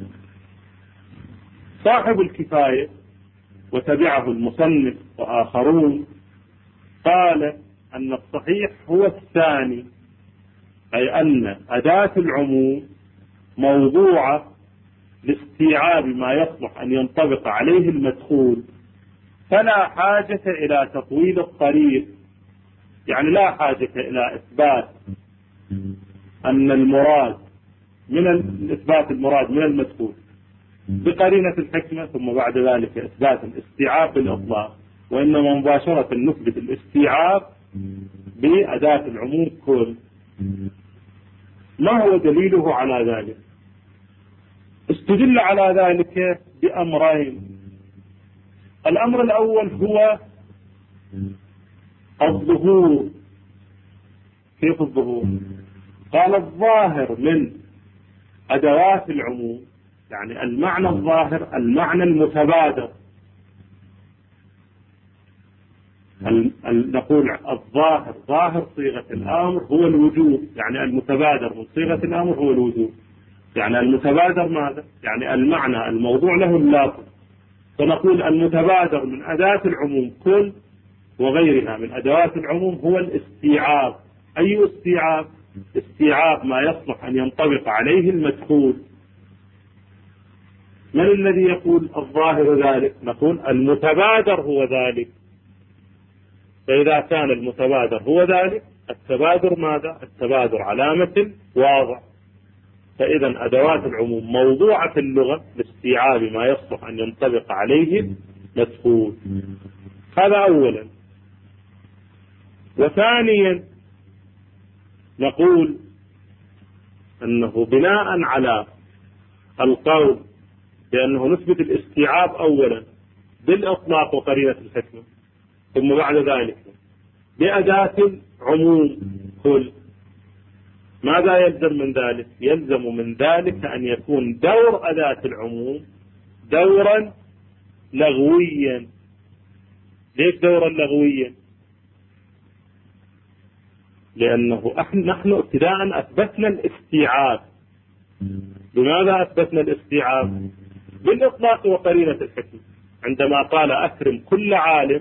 صاحب الكفاية وتبعه المصنف وآخرون قال أن الصحيح هو الثاني، أي أن أداة العموم موضوعة لاستيعاب ما يصلح أن ينطبق عليه المدخول، فلا حاجة إلى تطويل الطريق، يعني لا حاجة إلى إثبات أن المراد من الإثبات المراد من المدخول بقرينة الحكمة ثم بعد ذلك إثبات الاستيعاب بالإطلاق، وإنما مباشرة نثبت الاستيعاب بأداة العموم كل. ما هو دليله على ذلك؟ استدل على ذلك بأمرين. الأمر الأول هو الظهور. كيف الظهور؟ قال الظاهر من أدوات العموم، يعني المعنى الظاهر المعنى المتبادر. نقول الظاهر ظاهر صيغة الأمر هو الوجوب، يعني المتبادر من صيغة الأمر هو الوجوب. يعني المتبادر ماذا؟ يعني المعنى الموضوع له اللافظ. فنقول المتبادر من أداة العموم كل وغيرها من أدوات العموم هو الاستيعاب. أي استيعاب؟ استيعاب ما يصلح أن ينطبق عليه المدخول. من الذي يقول الظاهر ذلك؟ نقول المتبادر هو ذلك. فإذا كان المتبادر هو ذلك، التبادر ماذا؟ التبادر علامة واضح. فإذا أدوات العموم موضوعة في اللغة لاستيعاب ما يصلح أن ينطبق عليه مدخول. هذا أولا. وثانيا نقول أنه بناء على القول بأنه نثبت الاستيعاب أولا بالإطلاق وقرينة الحكمة، ثم بعد ذلك بأداة العموم كل، ماذا يلزم من ذلك؟ يلزم من ذلك أن يكون دور أداة العموم دورا لغويا. ليش دورا لغويا؟ لأنه نحن ابتداء أثبتنا الاستيعاب. بماذا أثبتنا الاستيعاب؟ بالإطلاق وقرينة الحكمة. عندما قال أكرم كل عالم،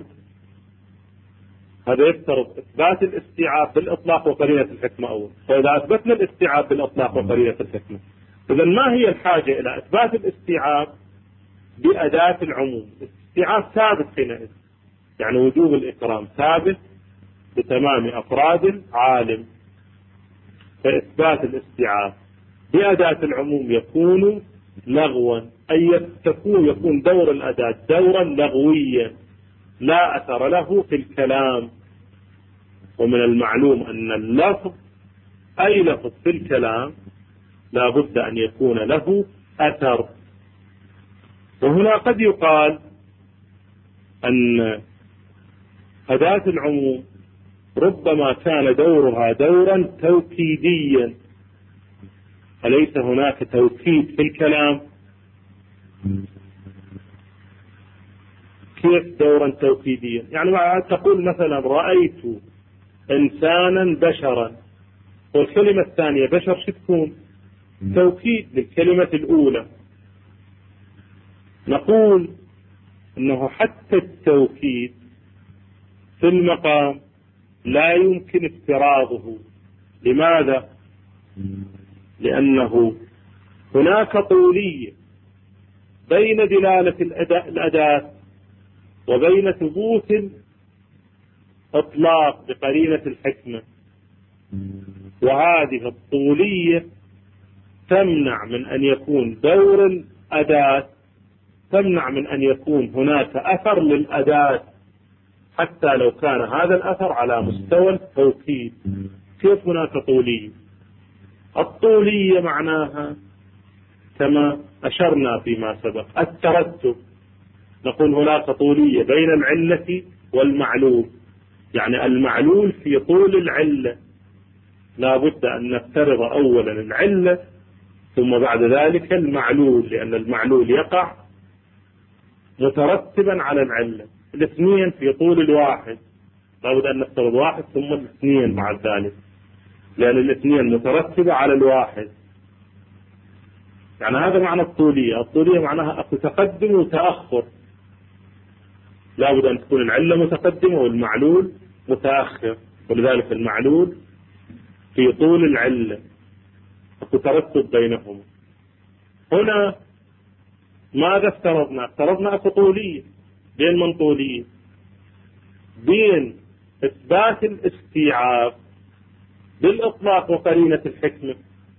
هذا يفترض إثبات الاستيعاب بالإطلاق وقرينة الحكمة أول. فإذا أثبتنا الاستيعاب بالإطلاق وقرينة الحكمة، إذا ما هي الحاجة إلى إثبات الاستيعاب بأداة العموم؟ الاستيعاب ثابت حينئذ. يعني وجوب الإكرام ثابت بتمام أفراد عالم. فإثبات الاستيعاب بأداة العموم يكون لغوا، أي تكون يكون دور الأداة دورا لغويا لا أثر له في الكلام. ومن المعلوم أن اللفظ أي لفظ في الكلام لا بد أن يكون له أثر. وهنا قد يقال أن أداة العموم ربما كان دورها دورا توكيديا. أليس هناك توكيد في الكلام؟ كيف دورا توكيديا؟ يعني تقول مثلا رأيت إنسانا بشرا، والكلمة الثانية بشر شو تكون؟ توكيد للكلمة الأولى. نقول أنه حتى التوكيد في المقام لا يمكن افتراضه. لماذا؟ لأنه هناك طولية بين دلالة الأداة وبين ثبوت الإطلاق بقرينة الحكمة، وهذه الطولية تمنع من أن يكون دور الأداة، تمنع من أن يكون هناك أثر للأداة حتى لو كان هذا الأثر على مستوى التوكيد. كيف هناك طولية؟ الطولية معناها كما أشرنا فيما سبق الترتب. نقول هناك طولية بين العلة والمعلول، يعني المعلول في طول العلة لا بد أن نفترض أولا العلة ثم بعد ذلك المعلول، لأن المعلول يقع مترتبا على العلة. الاثنين في طول الواحد لا بد أن نفترض واحد ثم الاثنين بعد ذلك، لأن الاثنين مترتبة على الواحد. يعني هذا معنى الطولية. الطولية معناها تقدم وتأخر، لا بد أن تكون العلة متقدمة والمعلول متأخر، ولذلك المعلول في طول العلة ترتب بينهما. هنا ماذا افترضنا؟ افترضنا أكو طولية. بين من طولية؟ بين إثبات الاستيعاب بالإطلاق وقرينة الحكمة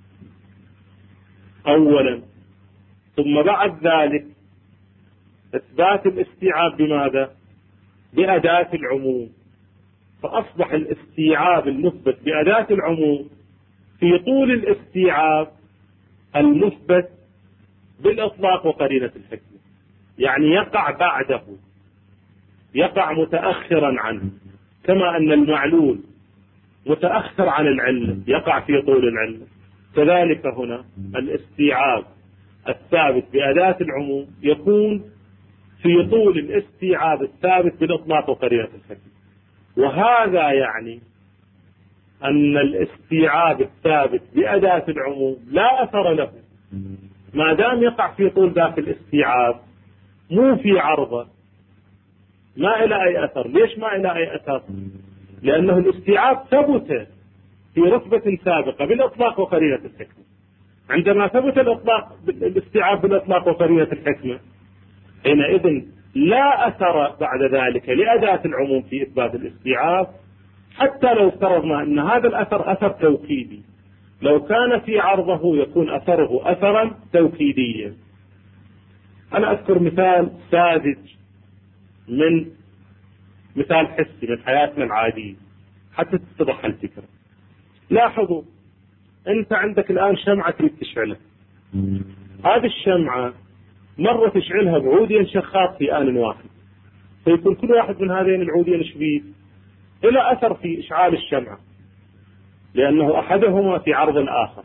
أولا، ثم بعد ذلك إثبات الاستيعاب بماذا؟ بأداة العموم. فأصبح الاستيعاب المثبت بأداة العموم في طول الاستيعاب المثبت بالإطلاق وقرينة الحكمة، يعني يقع بعده، يقع متأخرا عنه، كما أن المعلول متأخر عن العلة يقع في طول العلة، كذلك هنا الاستيعاب الثابت بأداة العموم يكون في طول الاستيعاب الثابت بالإطلاق وقرينة الحكمة. وهذا يعني أن الاستيعاب الثابت بأداة العموم لا أثر له ما دام يقع في طول ذاك الاستيعاب، مو في عرضه، ما إلى أي أثر. ليش ما إلى أي أثر؟ لأنه الاستيعاب ثبت في رتبة سابقة بالإطلاق وقرينة الحكمة. عندما ثبت الإطلاق الاستيعاب بالإطلاق وقرينة الحكمة حينئذ لا أثر بعد ذلك لأداة العموم في إثبات الاستيعاب، حتى لو افترضنا أن هذا الأثر أثر توكيدي. لو كان في عرضه يكون أثره أثرا توكيديا. أنا أذكر مثال ساذج من مثال حسي من حياتنا العادية حتى تتضح الفكرة. لاحظوا، أنت عندك الآن شمعة تريد تشعلها. هذه الشمعة مرة تشعلها بعودين شخاص في آن واحد، فيكون كل واحد من هذين العودين شبيه إلى أثر في إشعال الشمعة، لأنه أحدهما في عرض الآخر.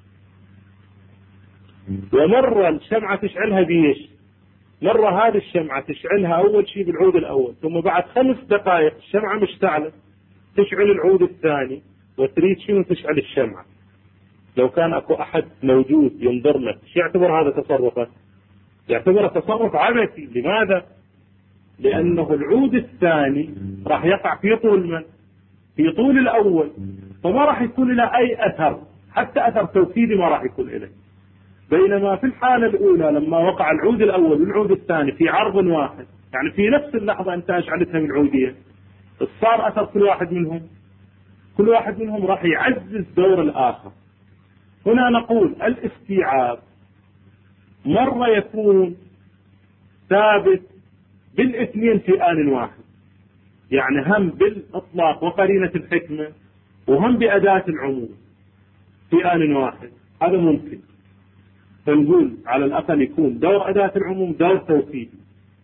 ومرة الشمعة تشعلها بيش، مرة هذه الشمعة تشعلها أول شيء بالعود الأول، ثم بعد خمس دقائق الشمعة مشتعلة تشعل العود الثاني وتريد شنو تشعل الشمعة. لو كان أكو أحد موجود ينظر لك شو يعتبر هذا تصرفا؟ يعتبر تصرف عبثي. لماذا؟ لأنه العود الثاني راح يقع في طول من؟ في طول الأول، فما راح يكون له أي أثر، حتى أثر توكيدي ما راح يكون إليه. بينما في الحالة الأولى لما وقع العود الأول والعود الثاني في عرض واحد يعني في نفس اللحظة أنت أشعلتها بالعودية صار أثر كل واحد منهم، كل واحد منهم راح يعزز دور الآخر. هنا نقول الاستيعاب مرة يكون ثابت بالاثنين في آن واحد، يعني هم بالإطلاق وقرينة الحكمة وهم بأداة العموم في آن واحد، هذا ممكن. فنقول على الأقل يكون دور أداة العموم دور توكيدي.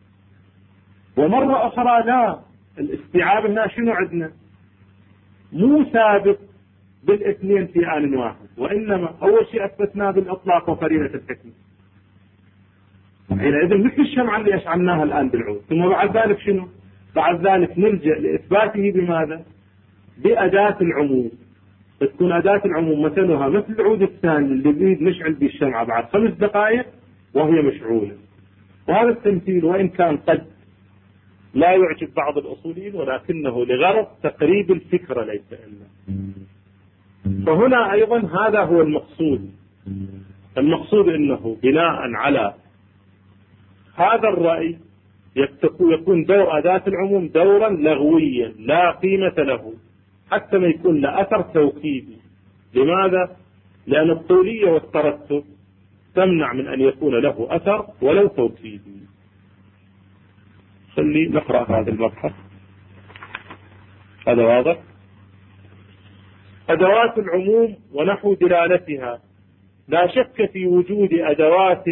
ومرة أخرى لا، الاستيعاب هنا شنو عندنا؟ مو ثابت بالاثنين في آن واحد، وإنما أول شيء أثبتناه بالإطلاق وقرينة الحكمة، حينئذ مثل الشمعة اللي أشعلناها الآن بالعود. ثم بعد ذلك شنو؟ بعد ذلك نلجأ لإثباته بماذا؟ بأداة العموم. تكون أداة العموم مثلها مثل العود الثاني اللي بيد نشعل به الشمعة بعد خمس دقائق وهي مشعولة. وهذا التمثيل وإن كان قد لا يعجب بعض الأصوليين، ولكنه لغرض تقريب الفكرة ليس إلا. فهنا أيضا هذا هو المقصود. المقصود أنه بناء على هذا الرأي يكون دور أداة العموم دورا لغويا لا قيمة له، حتى ما يكون له أثر توكيدي. لماذا؟ لأن الطولية والترتب تمنع من أن يكون له أثر ولو توكيدي. خلي نقرأ هذا المبحث، هذا واضح. أدوات العموم ونحو دلالتها. لا شك في وجود أدوات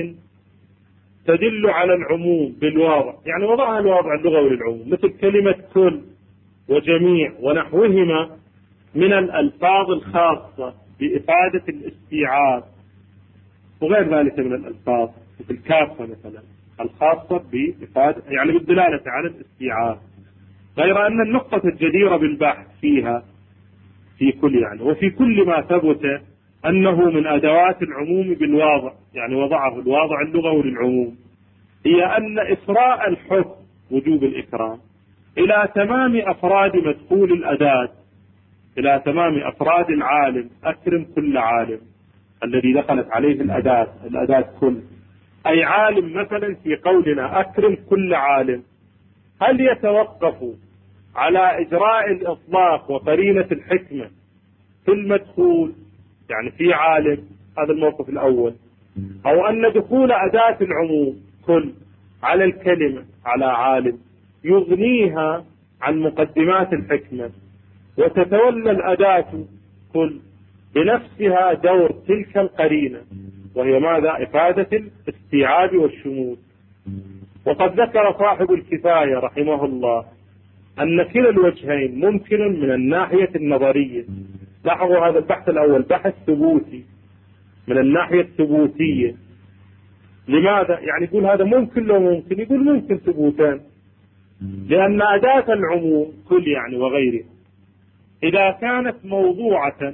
تدل على العموم بالواضع، يعني وضعها الواضع اللغوي للعموم، مثل كلمة كل وجميع ونحوهما من الألفاظ الخاصة بإفادة الاستيعاب، وغير ذلك من الألفاظ مثل كافة مثلا الخاصة بإفادة يعني بالدلالة على الاستيعاب. غير أن النقطة الجديرة بالبحث فيها في كل يعني وفي كل ما ثبت أنه من أدوات العموم بالواضع، يعني وضعه الواضع اللغوي للعموم، هي أن إسراء الحكم وجوب الإكرام إلى تمام أفراد مدخول الأداة، إلى تمام أفراد العالم، أكرم كل عالم الذي دخلت عليه الأداة، الأداة كل، أي عالم مثلا في قولنا أكرم كل عالم، هل يتوقف على إجراء الإطلاق وقرينة الحكمة في المدخول، يعني في عالم، هذا الموقف الأول، أو أن دخول أداة العموم كل على الكلمة على عالم يغنيها عن مقدمات الحكمة، وتتولى الأداة كل بنفسها دور تلك القرينة، وهي ماذا؟ إفادة الاستيعاب والشمول. وقد ذكر صاحب الكفاية رحمه الله أن كلا الوجهين ممكن من الناحية النظرية. لاحظوا هذا البحث الأول بحث ثبوتي من الناحية الثبوتية. لماذا؟ يعني يقول هذا ممكن لو ممكن، يقول ممكن ثبوتان، لأن أداة العموم كل يعني وغيره إذا كانت موضوعة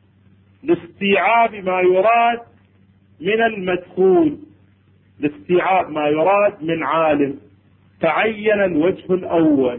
لاستيعاب ما يراد من المدخول، لاستيعاب ما يراد من عالم، تعين الوجه الأول.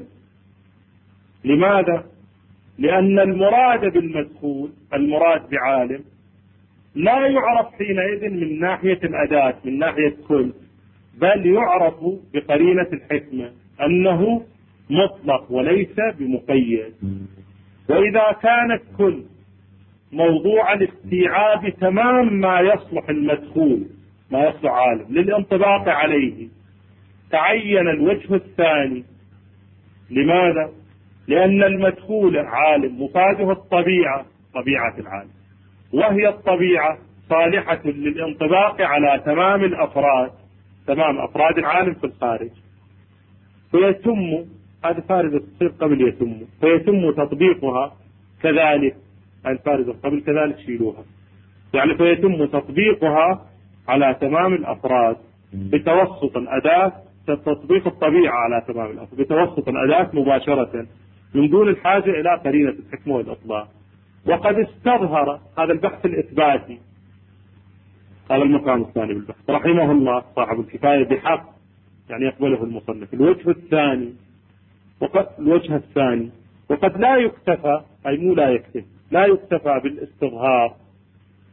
لماذا؟ لأن المراد بالمدخول، المراد بعالم، لا يعرف حينئذ من ناحية الأداة من ناحية كل، بل يعرف بقرينة الحكمة أنه مطلق وليس بمقيد. وإذا كانت كل موضوع الاستيعاب تمام ما يصلح المدخول، ما يصلح عالم للانطباق عليه، تعين الوجه الثاني. لماذا؟ لأن المدخول عالم مفاده الطبيعة، طبيعة العالم، وهي الطبيعة صالحة للانطباق على تمام الأفراد، تمام أفراد العالم في الخارج، فيتم هذا فارغ تصير قبل يتم، فيتم تطبيقها كذلك، الفارغ قبل كذلك شيلوها، يعني فيتم تطبيقها على تمام الأفراد بتوسط الأداة، تطبيق الطبيعة على تمام الأفراد بتوسط الأداة مباشرة من دون الحاجة إلى قرينة الحكمة والإطلاق. وقد استظهر هذا البحث الإثباتي، هذا المقام الثاني بالبحث رحمه الله صاحب الكفاية بحق، يعني يقبله المصنف، الوجه الثاني، وقد الوجه الثاني وقد لا يكتفى، أي مو لا يكتفى، لا يكتفى بالاستظهار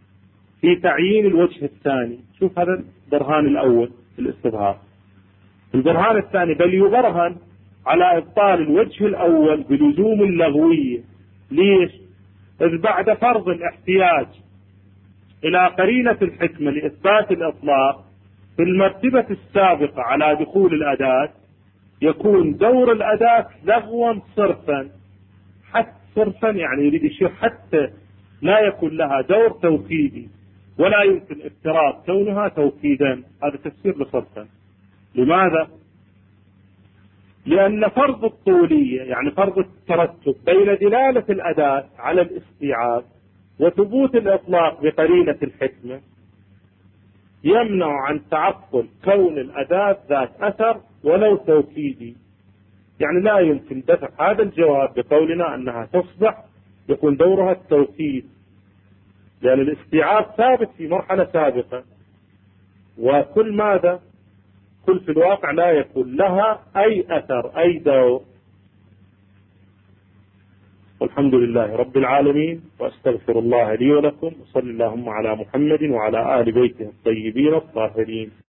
في تعيين الوجه الثاني. شوف هذا البرهان الأول في الاستظهار، البرهان الثاني بل يبرهن على إبطال الوجه الأول بلزوم اللغوية. ليش؟ إذ بعد فرض الاحتياج إلى قرينة الحكمة لإثبات الإطلاق في المرتبة السابقة على دخول الأداة، يكون دور الأداة لغوا صرفا، حتى صرفا يعني يريد يشير حتى لا يكون لها دور توكيدي ولا يمكن افتراض كونها توكيدا. هذا تفسير لصرفا. لماذا؟ لأن فرض الطولية يعني فرض الترتب بين دلالة الأداة على الاستيعاب وثبوت الإطلاق بقرينة الحكمة يمنع عن تعقل كون الأداة ذات أثر ولو توكيدي. يعني لا يمكن دفع هذا الجواب بقولنا أنها تصبح يكون دورها التوكيد، لأن الاستيعاب ثابت في مرحلة سابقة، وكل ماذا كل في الواقع لا يكون لها أي أثر أي دور. والحمد لله رب العالمين، وأستغفر الله لي ولكم، وصلى اللهم على محمد وعلى آل بيته الطيبين الطاهرين.